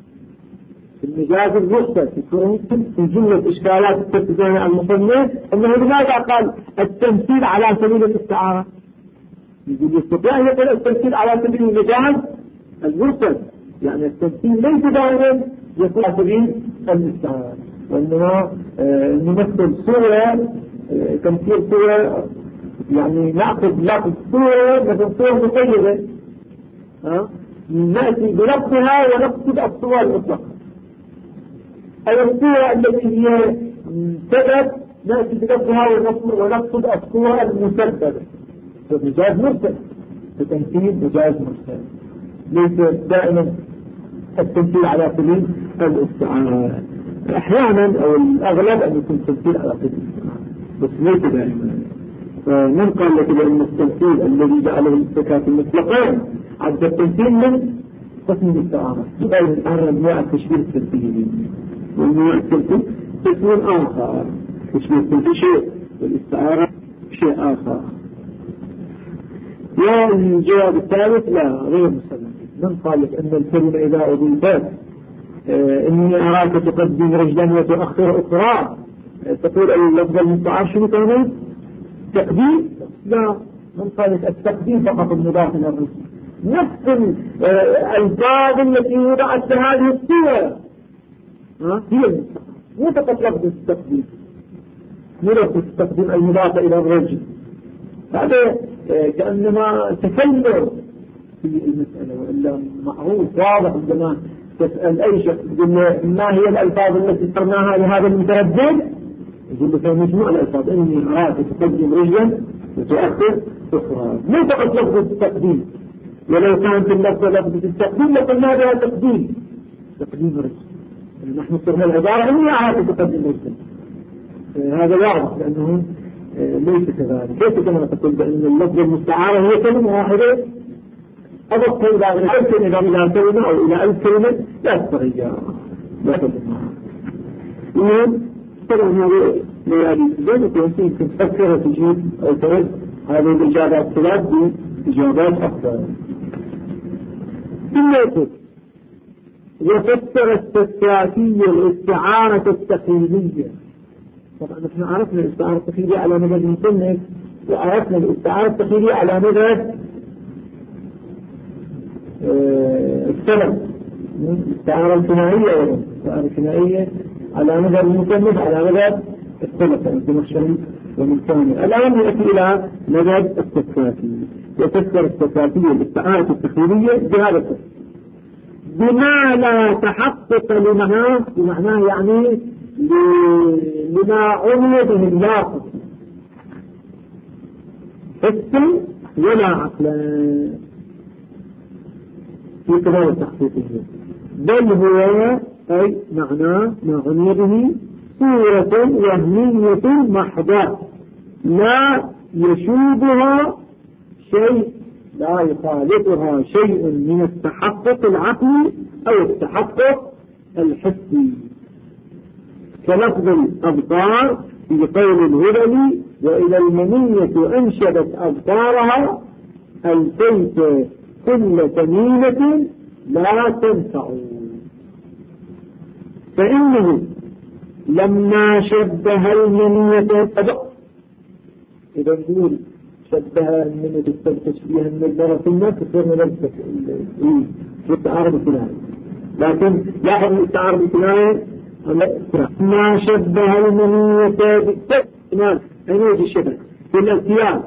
Speaker 2: المختص يكون في جملة إشكالات التفسيرية عن المصنف أنه لماذا قال التمثيل على سبيل الاستعارة يقول يستطيع أن يقول التمثيل على سبيل المجاز المرسل يعني التمثيل ليس دائما يكون سبيل الاستعارة، وإنما نمثل صورة، تمثيل صورة، يعني نأخذ صورة مثل صورة مقيدة، نأتي بلفظها ونقصد الصور المطلقة، أو الصورة التي هي سبب نأتي بلفظها ونقصد الصورة المسببة. فمجاز مرسل، التمثيل مجاز مرسل، ليس دائما التمثيل على سبيل الاستعارة. أحيانا أو الأغلب أن يكون التمثيل على سبيل الاستعارة، بس ليس دائما. فمن قال لك بأن التمثيل الذي جعله الصفات المطلقين عد التمثيل من قسم الاستعارة؟ سؤال الآن أنواع التشبيه التمثيلي، وأنواع التمثيل قسم آخر، تشبيه التمثيل شيء والاستعارة شيء آخر. والجواب الثالث لا، غير مسلم. من قال لك أن الكلمة إذا أضيفت إني أراك تقدم رجلا وتؤخر أخرى، تقول اللفظ المستعار شنو كان؟ تقديم؟ لا، من قال لك التقديم فقط المضاف إلى الرجل، نفس الألفاظ التي وضعت لهذه الصورة هي المستعار، مو فقط لفظ التقديم، مو لفظ التقديم المضاف إلى الرجل. هذا كأنما تكلم في المسألة، وإلا معروف واضح عندما تسأل أي شخص ما هي الألفاظ التي اخترناها لهذا المتردد، يقول لك مجموع الألفاظ، إني أراك تقدم رجلا وتؤخر أخرى، مو فقط لفظ التقديم. ولو كانت اللفظة لفظة التقديم لقلنا بها تقديم رجل، نحن صرنا العبارة إني أراك تقدم رجلا، هذا واضح لأنه ليس كذلك. كيف كما تقول بأن اللفظ المستعارة هي كلمة واحدة أضفت إلى ألف كلمة أو إلى 1000 كلمة لا تتغير، لا تتغير. طبعا هذا ليالي زين يمكن تفكر تجيب أو ترد هذه الإجابات الثلاث بإجابات أكثر. ثم يقول وفسر التكاتية الاستعارة التقليدية. طبعا نحن عرفنا الاستعارة التقليدية على مدى المصنف، وعرفنا الاستعارة التقليدية على مدى السلف، الاستعارة الكنائية والاستعارة الكنائية على مدى المصنف على مدى السلف الزمخشري والمكاني. الآن نأتي إلى مدى التكاتية. وفسر التكاتية الاستعارة التقليدية بهذا الفسر بما لا تحقق بمعناه يعني لما عني به اللاحق حس ولا عقل في كمال التحقيقية، بل هو أي معناه ما عني به صورة وهمية محضة لا يشوبها شيء، لا يخالطها شيء من التحقق العقلي أو التحقق الحسي، كلفظ الأبطار في قول الهذلي وإذا المنية أنشدت أبطارها ألتيت كل تميمة لا تنفع. فإنه لما شبه المنية إذا نقول شبه المنية تشبيه النظر في النفس تصير نفسك في التعارض الثنائي، لكن لاحظ التعارض الثنائي ما شبه المنية بالتمام أين الشبه في الالتياب.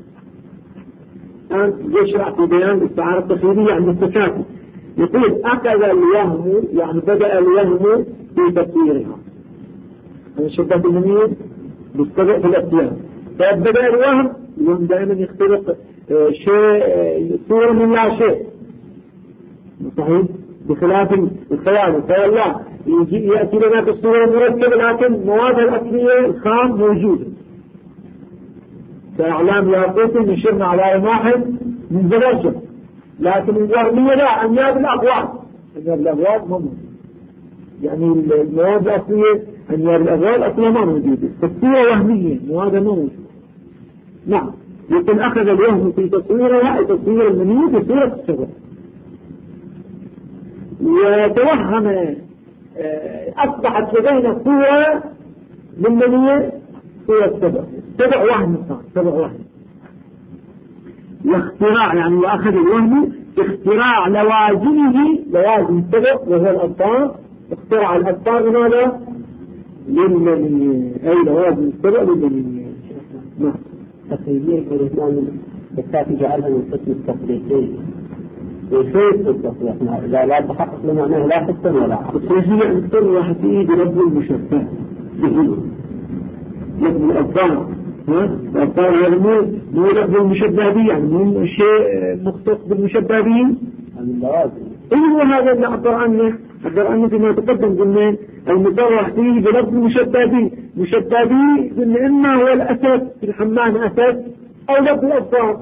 Speaker 2: الآن يشرع في بيان الاستعارة التقليدية عند التكاتي، يقول أخذ الوهم يعني بدأ الوهم في تصويرها، أنا شبهت المنية بالطبع في الالتياب، فبدأ الوهم دائما يختلق شيء صورة من لا شيء صحيح، بخلاف الخيال لا يأتي لنا بالصورة المركبة لكن مواد الأصلية الخام موجودة، كأعلام ياقوت نشرنا على واحد من زواجه، لكن الوهمية لا، أنياب الأغوال مو يعني المواد الأصلية أنياب الأغوال أصلا ما موجودة، فالصورة وهمية مواد موجودة. نعم، يمكن أخذ الوهم في تصويرها تصوير المنية في صورة الشبه، وتوهم أصبحت لدينا صورة للمنية صورة الشبه، سبع وهم صار سبع وهم. واختراع يعني وأخذ الوهم اختراع لوازمه، لوازم السبع وهو الأبطار، اخترع الأبطار لماذا؟ للمنية، أي لوازم السبع للمنية. نعم.
Speaker 3: تقريبية الإسلام بالتالي جعلها من قسم التفريقي وشيء التصريح لا تحقق لمعناه لا حسن ولا عقل.
Speaker 2: التصريح الصرح فيه برب المشبه به لفظ الأبطار، الأبطار يعني مو لفظ المشبه به، يعني مو شيء مختص بالمشبه به. أيوه هذا اللي عبر عنه فيما تقدم. قلنا المصرح فيه بلفظ المشبه به، مشبه به قلنا إما هو الأسد في الحمام أسد أو لفظ الأبطار.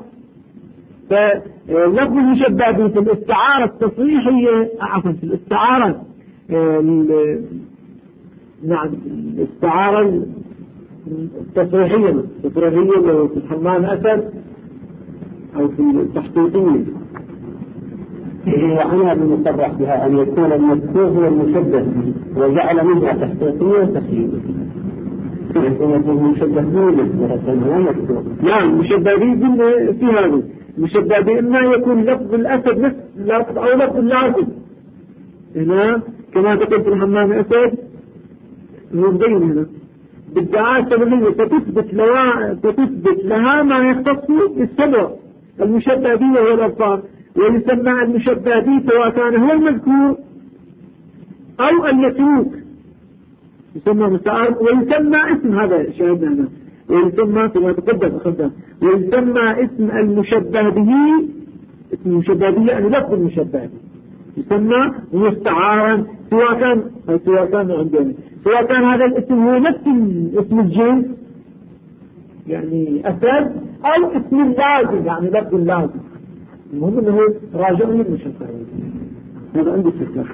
Speaker 2: فلفظ المشبه به في الاستعارة التصريحية عفوا في الاستعارة نعم الاستعارة التصريحية لو في الحمام أسد أو في التحقيقية
Speaker 3: وعنها بالمصرح بها أن يكون المذكور هو المشبه وجعل منها تحقيقية وتخييمية. يكون مشبه به
Speaker 2: نعم المشبه به في هذا المشبه به إما يكون لفظ الأسد نفس لفظ أو لفظ الأسد هنا كما تقول في الحمام أسد مبين هنا بالدعاء السببية فتثبت لها ما يختص بالسبع المشبه به وهو الأبطار، ويسمى المشبه به سواء كان هو المذكور أو المتروك يسمى مستعار، ويسمى اسم هذا شاهدنا هنا ويسمى كما تقدم أخذنا ويسمى اسم المشبه به، اسم المشبه به يعني لفظ المشبه به يسمى مستعارا سواء كان عندنا سواء كان هذا الاسم هو نفس اسم الجنس يعني أسد أو اسم اللازم يعني لفظ اللازم، المهم أنه راجع للمشبه هذا عنده فكرة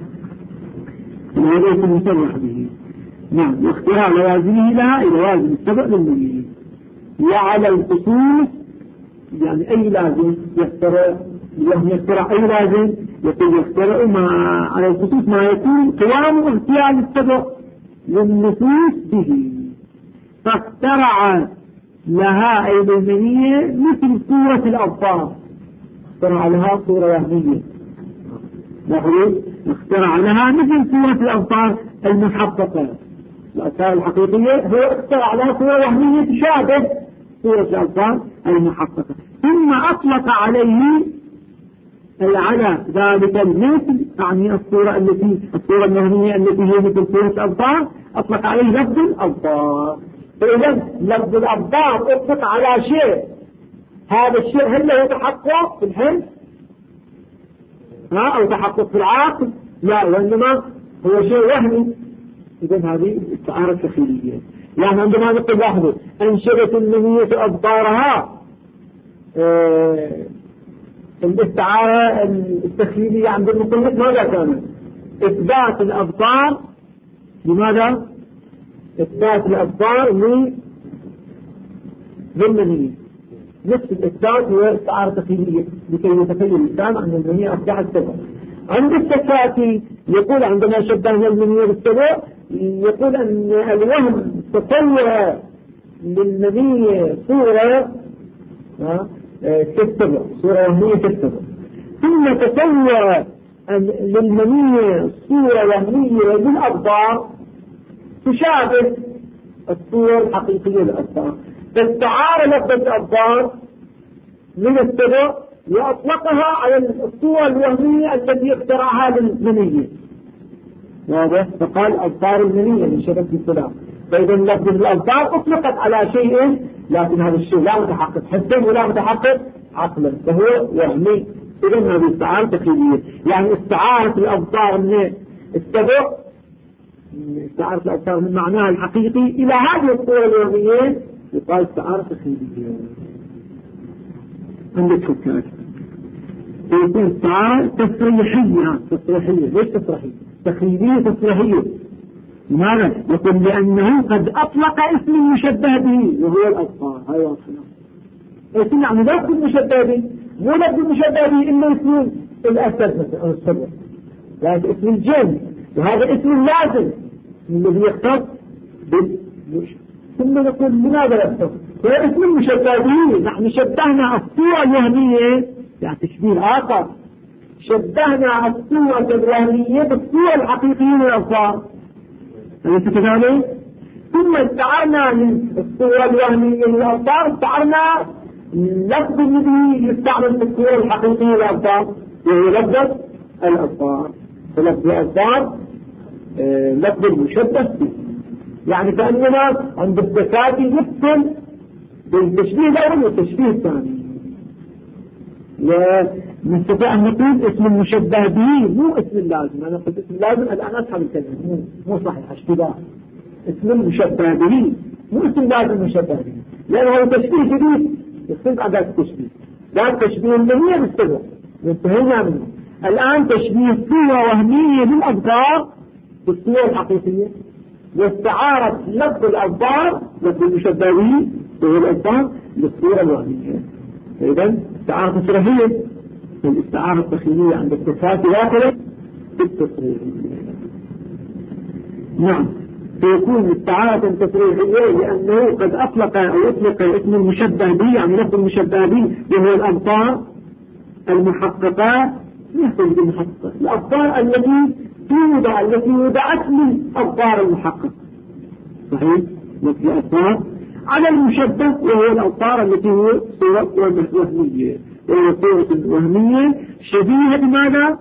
Speaker 2: هذا اسم مصرح به. نعم واختراع لوازمه لها لوازم السبع للمنية. وعلى الخصوص يعني أي لازم يخترع أي لازم يقول يخترع على الخصوص ما يكون قوام اغتيال السبع للنفوس به، فاخترع لها أي بالمنية مثل صورة الأبطار، اخترع لها صورة وهمية اخترع لها مثل صورة الأبطار المحققة الأبطار الحقيقية، هو اخترع لها صورة وهمية تشابه صورة الأبطار المحققة، ثم أطلق عليه أي على ذلك المثل يعني الصورة الوهمية التي هي مثل صورة الأبطار أطلق عليه لفظ الأبطار. فإذا لفظ الأبطار أطلق على شيء، هذا الشيء هل له تحقق في الحس أو تحقق في العقل؟ لا، وإنما هو شيء وهمي. إذن هذه استعارة تخيلية. يعني عندما نقول لاحظوا أنشرت المنية أبطارها الاستعارة التخيلية عند المصنف ماذا كانت؟ إثبات الأبطار. لماذا؟ إثبات الأبطار للمنية. نفس الإثبات هو استعارة تخيلية لكي يتخيل الإنسان أن المنية أصبحت سبع. عند السفاتي يقول عندما شبهنا المنية بالسبع يقول أن الوهم تصور للمنية صورة كالسبع، صورة وهمية كالسبع، ثم تصور للمنية صورة وهمية للأبطار تشابه الصورة الحقيقية للأبطار، فاستعار لفظ الأبطار من السبع وأطلقها على الصورة الوهمية التي اخترعها للمنية، واضح؟ فقال أبطار المنية من شبكة السلام. فإذا لفظ الأبطار أطلقت على شيء لكن هذا الشيء لا متحقق حسا ولا متحقق عقلا فهو وهمي. إذا هذه استعارة تخيلية، يعني استعارة الأبطار من السبع، استعارة الأبطار من معناها الحقيقي إلى هذه الصورة الوهمية يقال استعارة تخيلية. عندك فكرة يكون استعارة تصريحية. ليش تصريحية؟ تخيلية تصريحية. لماذا؟ يقول لأنه قد أطلق اسم المشبه به وهو الأبطار. هاي واضحة. اسم يعني لفظ المشبه به، مو لفظ المشبه به إلا اسم الأسد مثلا أو السبع، هذا اسم الجن وهذا اسم اللازم الذي يختص بالمشبه. ثم نقول لماذا لا يختص؟ اسم المشبه به. نحن شبهنا الصورة الوهمية يعني تشبيه آخر، شبهنا الصورة الوهمية بالصورة الحقيقية للأبصار، أليس كذلك؟ ثم استعرنا من الصورة الوهمية للأبصار، استعرنا لفظ الذي يستعمل في الصورة الحقيقية للأبصار وهو لفظ الأبصار. فلفظ الأبصار لفظ المشبه به، يعني كأننا عند الدكاترة يفصل بين التشبيه الأول والتشبيه الثاني. ونستطيع أن نقول اسم المشبه به مو اسم اللازم. أنا قلت اسم اللازم الآن أسحب الكلمة، مو صحيح، اشتباه. اسم المشبه به مو اسم لازم مشبه به، لأنه تشبيه جديد يختلف عن ذلك التشبيه. ذلك تشبيه الوهمية بالسبب وانتهينا منه. الآن تشبيه صورة وهمية بالأبصار بالصورة الحقيقية، واستعارة لفظ الأبصار لفظ المشبه به وهو الأبصار بالصورة الوهمية. فإذا استعارة تصريحية، والاستعارة التخيلية عند الصفات داخلة بالتصريح. نعم، فيكون استعارة تصريحية لأنه قد أطلق اسم المشبه به، يعني لفظ المشبه به وهو الأبصار المحققات. يحصل بالمحققة الأبصار التي وضعت للأبصار المحققة، صحيح؟ وفي أبصار على المشبه وهو الأبصار التي هو صورة وهمية، وهي صورة وهمية شبيهة بماذا؟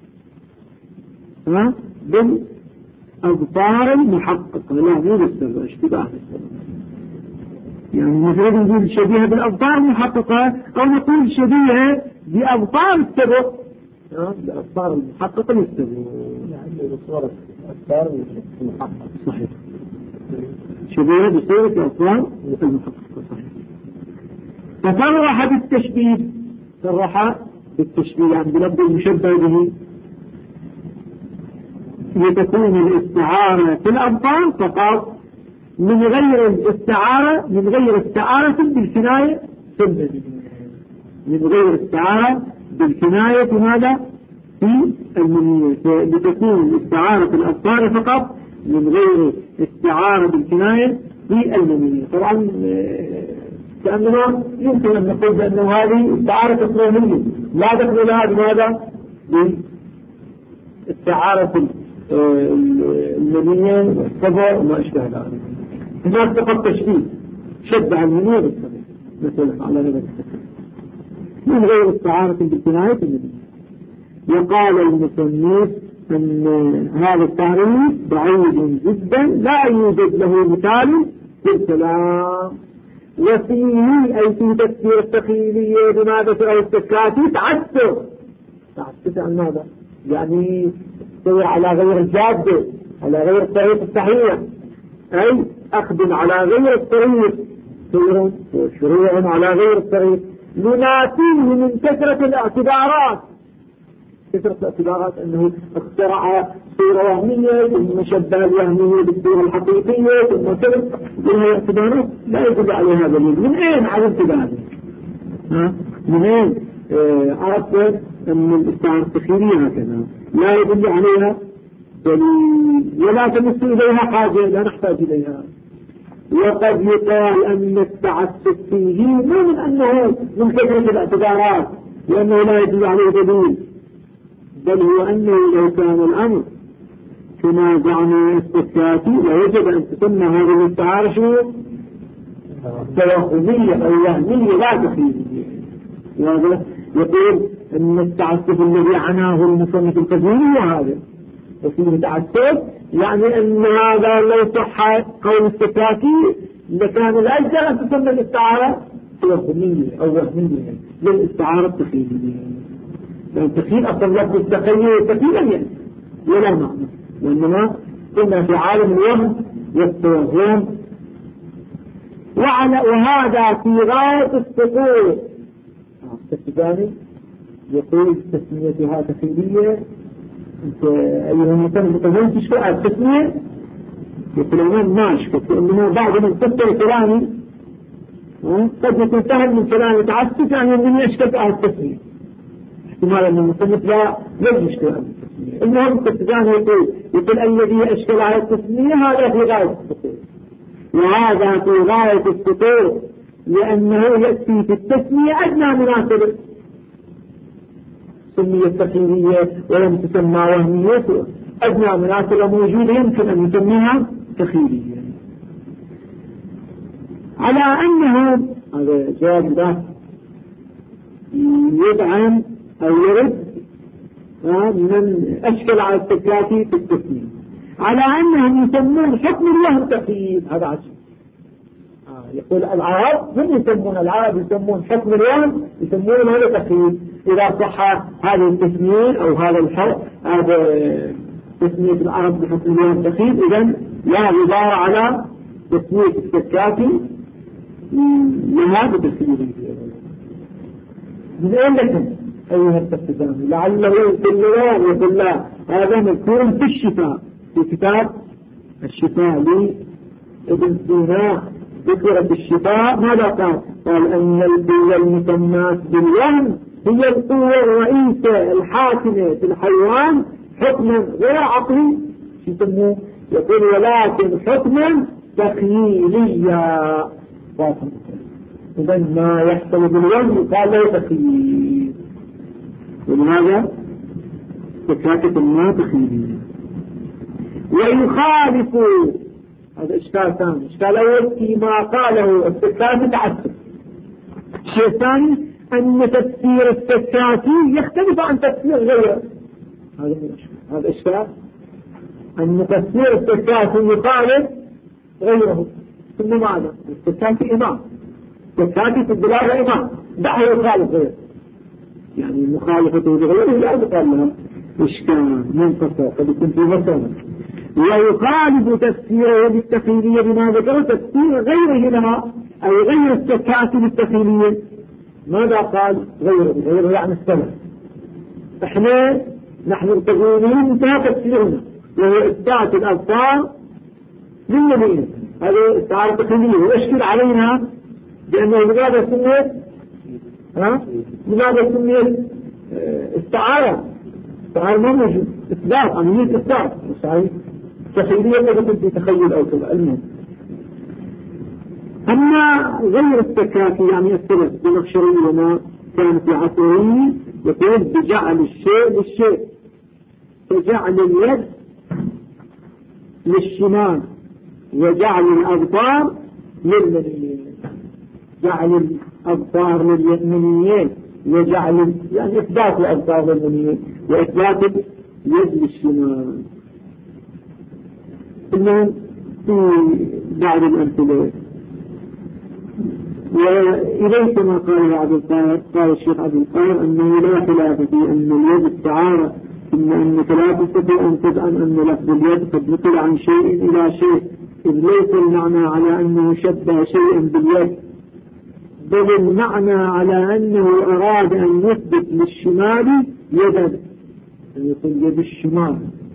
Speaker 2: بالأبصار المحققة، لا مو بالسبب، اشتباه بالسبب. يعني مثلا نقول شبيهة بالأبصار المحققة، أو نقول شبيهة بأبصار السبق، الأبصار المحققة للسبق، يعني بصورة الأبصار المحققة، صحيح. شبيهة بصورة الأبصار المحققة، صحيح. فصرح بالتشبيه، صرح بالتشبيه يعني بلفظ المشبه به، لتكون الاستعارة في الأبصار فقط من غير الاستعارة، من غير استعارة بالكناية في المدينة، من غير استعارة بالكناية في ماذا؟ في المنية. لتكون الاستعارة في الأبصار فقط من غير استعارة بالكناية في المنية. طبعا كأننا يمكن أن نقول بأنه هذه استعارة تصريحية لا دخل لها بماذا؟ باستعارة المنية والصبر وما أشبه ذلك. هناك فقط تشبيه شبه المنية بالصبر مثلا على غير التشبيه من غير استعارة بالكناية في المنية. وقال المصنف أن هذا التعريف بعيد جدا لا يوجد له مثال في الكلام، وفيه أي في تفسير التخيلية بما ذكره السكاتي تعسر عن ماذا؟ يعني تسير على غير الجادة، على غير الطريق الصحيح، أي أخذ على غير الطريق، سير وشروع على غير الطريق، لما فيه من كثرة الاعتبارات. كثرة الاعتبارات أنه اخترع صورة وهمية ثم شبه الوهمية بالصورة الحقيقية ثم كذا، كلها اعتبارات لا يدل عليها دليل. من أين عرفت ذلك؟ من أين عرفت أن الاستعارة التخيلية هكذا لا يدل عليها دليل ولا تمس إليها حاجة، لا نحتاج إليها. وقد يقال أن التعسف فيه مو من أنه من كثرة الاعتبارات لأنه لا يدل عليه دليل، بل هو أنه لو كان الأمر كما زعم السكاتي لوجب أن تسمى هذه الاستعارة شو؟ توهمية أو وهمية لا تخيلية. يقول أن التعسف الذي عناه المصنف القديم هذا، وفيه تعسف يعني أن هذا لو صح قول السكاتي لكان الأجل أن تسمى الاستعارة توهمية أو وهمية للاستعارة التخيلية. التخيل أصلا لفظ التخيل تخيلا ولا معنى، وإنما كنا في عالم الوهم والتوهم. وهذا في غاية السقوط. الثاني يقول تسميتها تخيلية، انت ايها المثال متفهم تشكو على التسمية يقول الامام ما اشكت، لانه بعد من تفسر كلامي قد يكون سهل من كلام يتعسف يعني انني اشكت على التسمية، احتمال ان المصنف لا يشكل على التسمية. المهم التسمية يقول الذي اشكل على التسمية هذا في غاية السقوط، وهذا في غاية السقوط لأنه يأتي في التسمية أدنى مناسبة، سميت تخيلية ولم تسمى وهمية، أدنى مناسبة موجودة يمكن أن يسميها تخيلية. على أنه هذا جواب ذات يدعم أو يرد من أشكل على التكاتي في التسمية، على أنهم يسمون حكم الوهم تخيل. هذا عجب. يقول العرب هم يسمون العرب يسمون حكم الوهم يسمون هذا تخيل. إذا صح هذه التسمية أو هذا الحرف هذا تسمية العرب بحكم الوهم تخيل، إذن لا غبار على تسمية التكاتي لها بتخيل. من أين لكم أيها التفسيران لعله يقول لا هذا مذكور في الشفاء في كتاب الشفاء لابن سينا ذكر في الشفاء ماذا قال؟ قال أن القوة المسماة بالوهم هي القوة الرئيسة الحاكمة في الحيوان حكما غير عقلي يسموه، يقول ولكن حكما تخيليا. إذن ما يحصل بالوهم قال له تخيل، ولهذا تكاتة ما تخيلية. ويخالف هذا إشكال ثاني. إشكال أول فيما قاله السكاتي تعسف. الشيء الثاني أن تفسير السكاتي يختلف عن تفسير غيره. هذا إشكال أن تفسير السكاتي يخالف غيره. ثم ماذا؟ السكاتي إمام، السكاتي في الدلالة إمام، دعه يخالف غيره، يعني مخالفته لغيره لا يقال لها إشكال منفصل قد يكون في مثلا. ويخالف تفسيره بالتخيلية بما ذكر تفسير غيره لها أي غير السكاتي بالتخيلية. ماذا قال غيره يعني السلف؟ نحن التقويمين انتهى تفسيرنا وهو إثبات الأبصار للنبي، هذا استعارة تخيلية. ويشكل علينا بأنه لماذا سميت لماذا سميت استعارة ما موجود، إثبات عملية إثبات صحيح تخيلية قد في تخيل أو كذا. المهم أما غير السكاتي يعني السلف بنقشري وما كان في عصره يقول بجعل الشيء للشيء، فجعل اليد للشمال وجعل الأبصار لليمين، جعل الأبصار لليمين وجعل يعني إثبات الأبصار لليمين وإثبات اليد للشمال. المهم في بعض الأمثلة وإليك ما قال عبد القاهر قال الشيخ عبد القاهر أنه لا خلاف في أن اليد استعارة، ثم أنك لا تستطيع أن تزعم أن لفظ اليد قد نقل عن شيء إلى شيء، إذ ليس المعنى على أنه شبه شيئا باليد، بل المعنى على أنه أراد أن يثبت للشمال يدا، أن يقول يد الشمال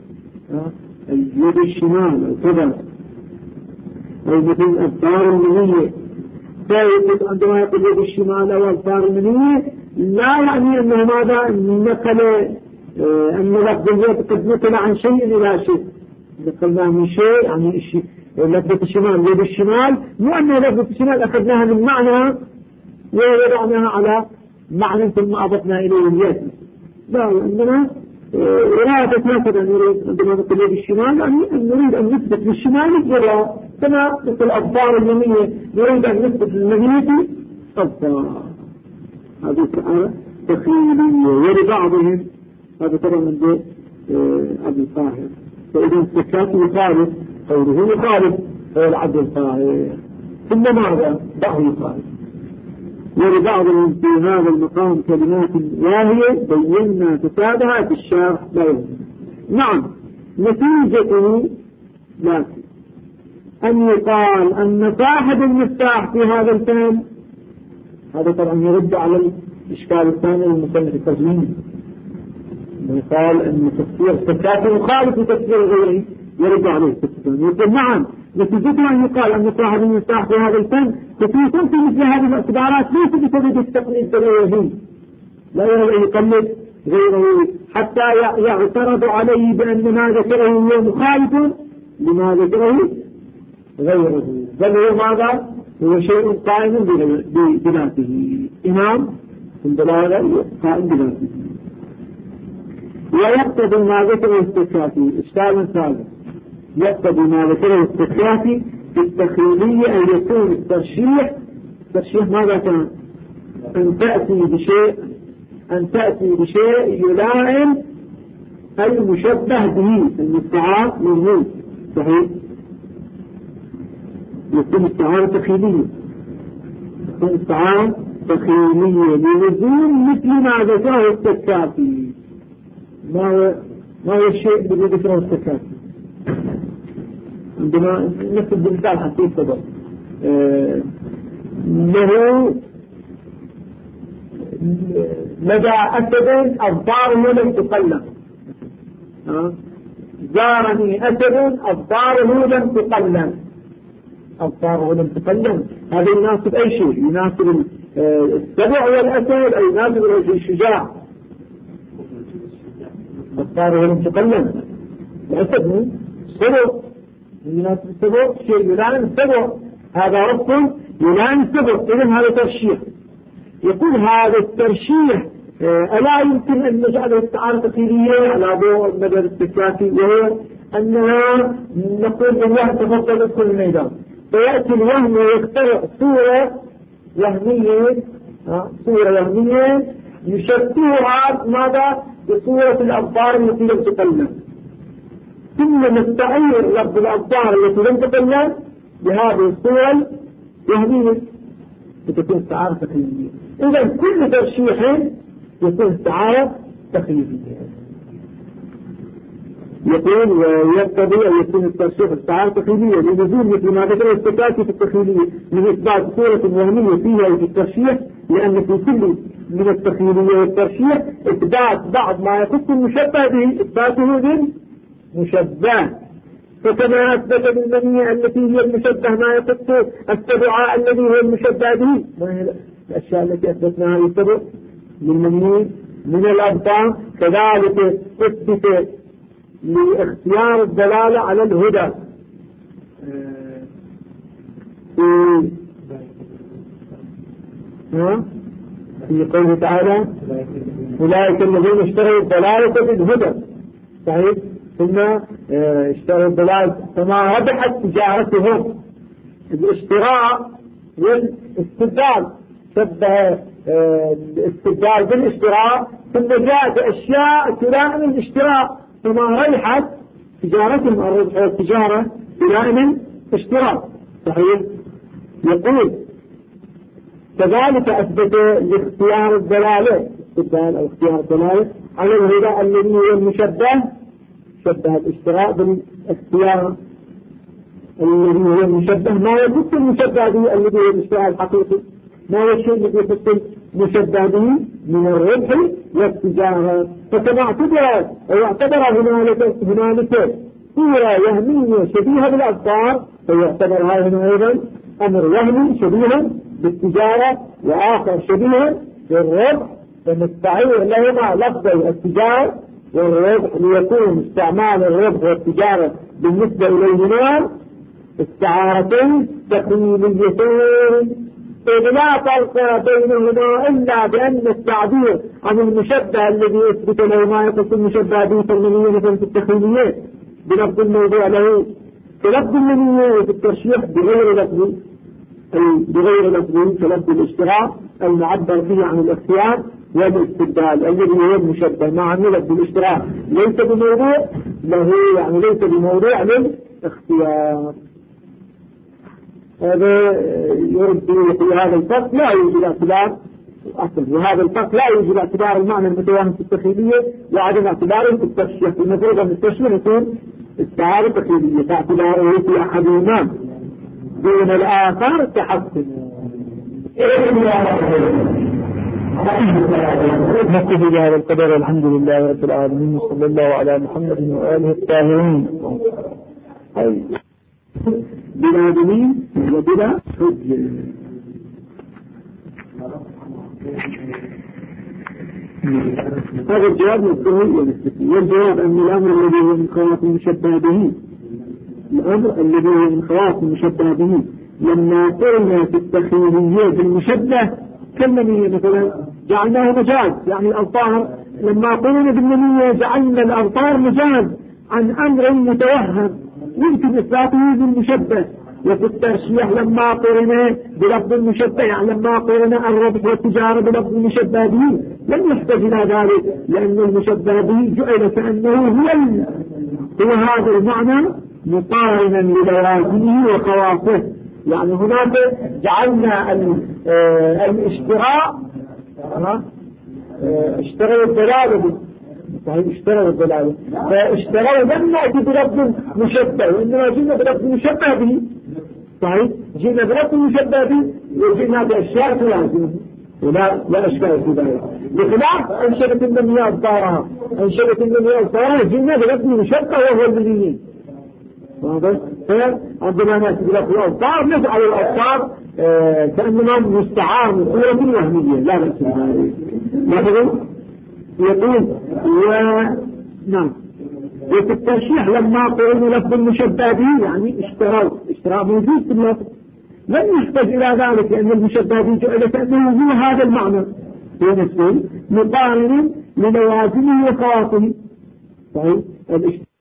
Speaker 2: يد الشمال أو كذا، أو مثل الأبصار المنية. فيقول عندما يقول يد الشمال أو الأبصار المنية لا يعني أنه ماذا نقل أن لفظ اليد قد نقل عن شيء إلى شيء، نقلناه من شيء يعني الشيء لفظة الشمال يد الشمال، مو أن لفظة الشمال أخذناها من معنى ووضعناها على معنى ثم أضفنا إليه اليد، لا، عندنا إرادة هكذا نريد عندما نقول يد الشمال يعني أن نريد أن نثبت للشمال الجراء، كما نقول الأبصار اليمينية نريد أن نثبت لليمينية أبصار. هذه سؤال تخيلية. ولبعضهم هذا طبعا من ذي عبد القاهر، فإذا السكات يخالف قوله يخالف قول عبد القاهر، ثم ماذا بعض يخالف. ولبعضهم في هذا المقام كلمات واهية بينا فسادها في الشارع لا يهم. نعم نتيجته لكن أن يقال أن صاحب المفتاح في هذا الفهم، هذا طبعا يرد على الإشكال الثاني المصنف التزوين، يقال أن تفسير السكات مخالف لتفسير غيره، يرد عليه التفسير. يقول نعم نتيجته أن يقال أن صاحب المفتاح في هذا الفن خصوصا في مثل هذه الاعتبارات ليس بسبب التقليد غيره، لا يريد أن يقلد غيره حتى يعترض عليه بأن ما ذكره هو مخالف لما ذكره غيره، بل هو ماذا هو شيء قائم بذاته، إمام في الدلالة قائم بذاته. ويقتضي ما ذكره السكاتي إشكال ثالث، يقتضي ما ذكره السكاتي في التخيلية أن يكون الترشيح ماذا كان؟ أن تأتي بشيء يلائم المشبه به المستعار منه، صحيح؟ يكون استعارة تخيلية، للزوم مثل ما ذكره السكاتي. ما هو الشيء الذي ذكره السكاتي؟ عندما نكتب بالمثال حتى يتبع له لدى أسد أظفاره لم تقلم، زارني أسد أظفاره لم تقلم، هذا يناسب أي شيء، يناسب السبع والأسد، أو يناسب الشجاع. أظفاره لم تقلم الأسد سبع، يناسب السبع شيء يلائم السبع، هذا رب يلائم السبع، إذن هذا ترشيح. يقول هذا الترشيح ألا يمكن أن نجعله استعارة تخيلية على ضوء المدى السكاتي، وهو أننا نقول بالله تفضل ادخل الميدان، فيأتي الوهم ويخترع صورة وهمية يشبهها ماذا؟ بصورة الأبطار التي لم تقلم، ثم نستعير لفظ الأبطار التي لم تقلم بهذه الصورة الوهمية فتكون استعارة تخيلية. إذا كل ترشيح يكون استعارة تخيلية. يقول ويقتضي أن يكون الترشيح استعارة تخيلية للزوم مثل ما ذكر السكاتي في التخيلية من إثبات صورة وهمية فيها في الترشيح، لأن في كل من التخيلية والترشيح إثبات بعض ما يخص المشبه به إثباته للمشبه، فكما أثبت بالمنية التي هي المشبه ما يخص السبع الذي هو المشبه به. ما هي الأشياء التي أثبتناها للسبع بالمنية من الأبطال؟ كذلك أثبت لاختيار الدلالة على الهدى في قوله تعالى أولئك الذين اشتروا الدلالة بالهدى، صحيح؟ ثم اشتروا الدلالة فما ربحت تجارتهم. الاشتراء والاستبدال، شبه الاستبدال بالاشتراء، ثم جاءت أشياء تلائم الاشتراء فما ربحت تجارتهم، الربح والتجارة تلائم الاشتراء، صحيح؟ يقول كذلك أثبت لاختيار الدلالة، استبدال أو اختيار الدلالة على الهدى الذي هو المشبه، شبه الاشتراء بالاختيار الذي هو المشبه ما يخص المشبه به الذي هو الاشتراء الحقيقي، ما هو الشيء الذي يخص المشبه به من الربح والتجارة. فكما اعتبر هنالك صورة وهمية شبيهة بالأبطار، فيعتبر هذا أيضا أمر وهمي شبيها بالتجارة وآخر شبيها بالربح، فنستعير لهما لفظي التجارة والربح ليكون استعمال الربح والتجارة بالنسبة إليهما استعارتين تخيليتين، إذ لا فرق بينهما إلا بأن التعبير عن المشبه الذي يثبت له ما يخص المشبه به كالمنية مثل في التخيلية بلفظ الموضوع له كلفظ المنية، وفي الترشيح بغير لفظ كلفظ الاشتراء المعبر به عن الاختيار والاستبدال الذي هو المشبه مع لفظ الاشتراء ليس بموضوع له، يعني ليس بموضوع للاختيار. هذا يرد في هذا الفصل لا يوجد اعتبار أصل، وهذا الفصل لا يوجد اعتبار المعنى المتوهم في التخيلية وعدم اعتباره في الترشيح، المفروض أن الترشيح يكون استعارة تخيلية فاعتباره في أحدهما دون الآخر تحسن. نكتفي بهذا القدر والحمد لله رب العالمين، وصلى الله على محمد وآله الطاهرين. بلا دليل وبلا حجة. هذا الجواب مفهوم ونسبي، والجواب أن الأمر الذي هو من خواص المشبه به، الأمر الذي هو من خواص المشبه به لما قلنا في التخيلية بالمشبه كالنمية مثلا جعلناه مجاز، يعني الأبطار لما قلنا بالنمية جعلنا الأبطار مجاز عن أمر متوهم يمكن إثباته بالمشبه. وفي الترشيح لما قلنا بلفظ المشبه، يعني لما قلنا الربح والتجارة بلفظ المشبه به لم يحتاج إلى ذلك، لأن المشبه به جعل كأنه هو هذا المعنى مقارنا للوازمه وخواصه. يعني هناك جعلنا الاشتراء اشتروا الدلالة، صحيح اشتروا الدلالة، فاشتروا لم نأتي بلفظ مشبه وإنما جئنا بلفظ مشبه به، صحيح جئنا بلفظ مشبه به وجئنا بأشياء تلازمه ولا أشكال في ذلك، بخلاف أنشبة النمية أبطارها، أنشبة النمية أبطارها جئنا بلفظ مشبه وهو المنيين. عندما نأتي بلفظ الأبطار نجعل الأبطار كأنما مستعار من صورة وهمية لا بأس بذلك. مثلا يقول نعم وفي الترشيح لما قلنا لفظ المشبه به يعني اشتراء موجود في اللفظ لم يحتاج إلى ذلك، لأن المشبه به جعل كأنه هو هذا المعنى في نفسه مقارنا للوازمه وخواصه. طيب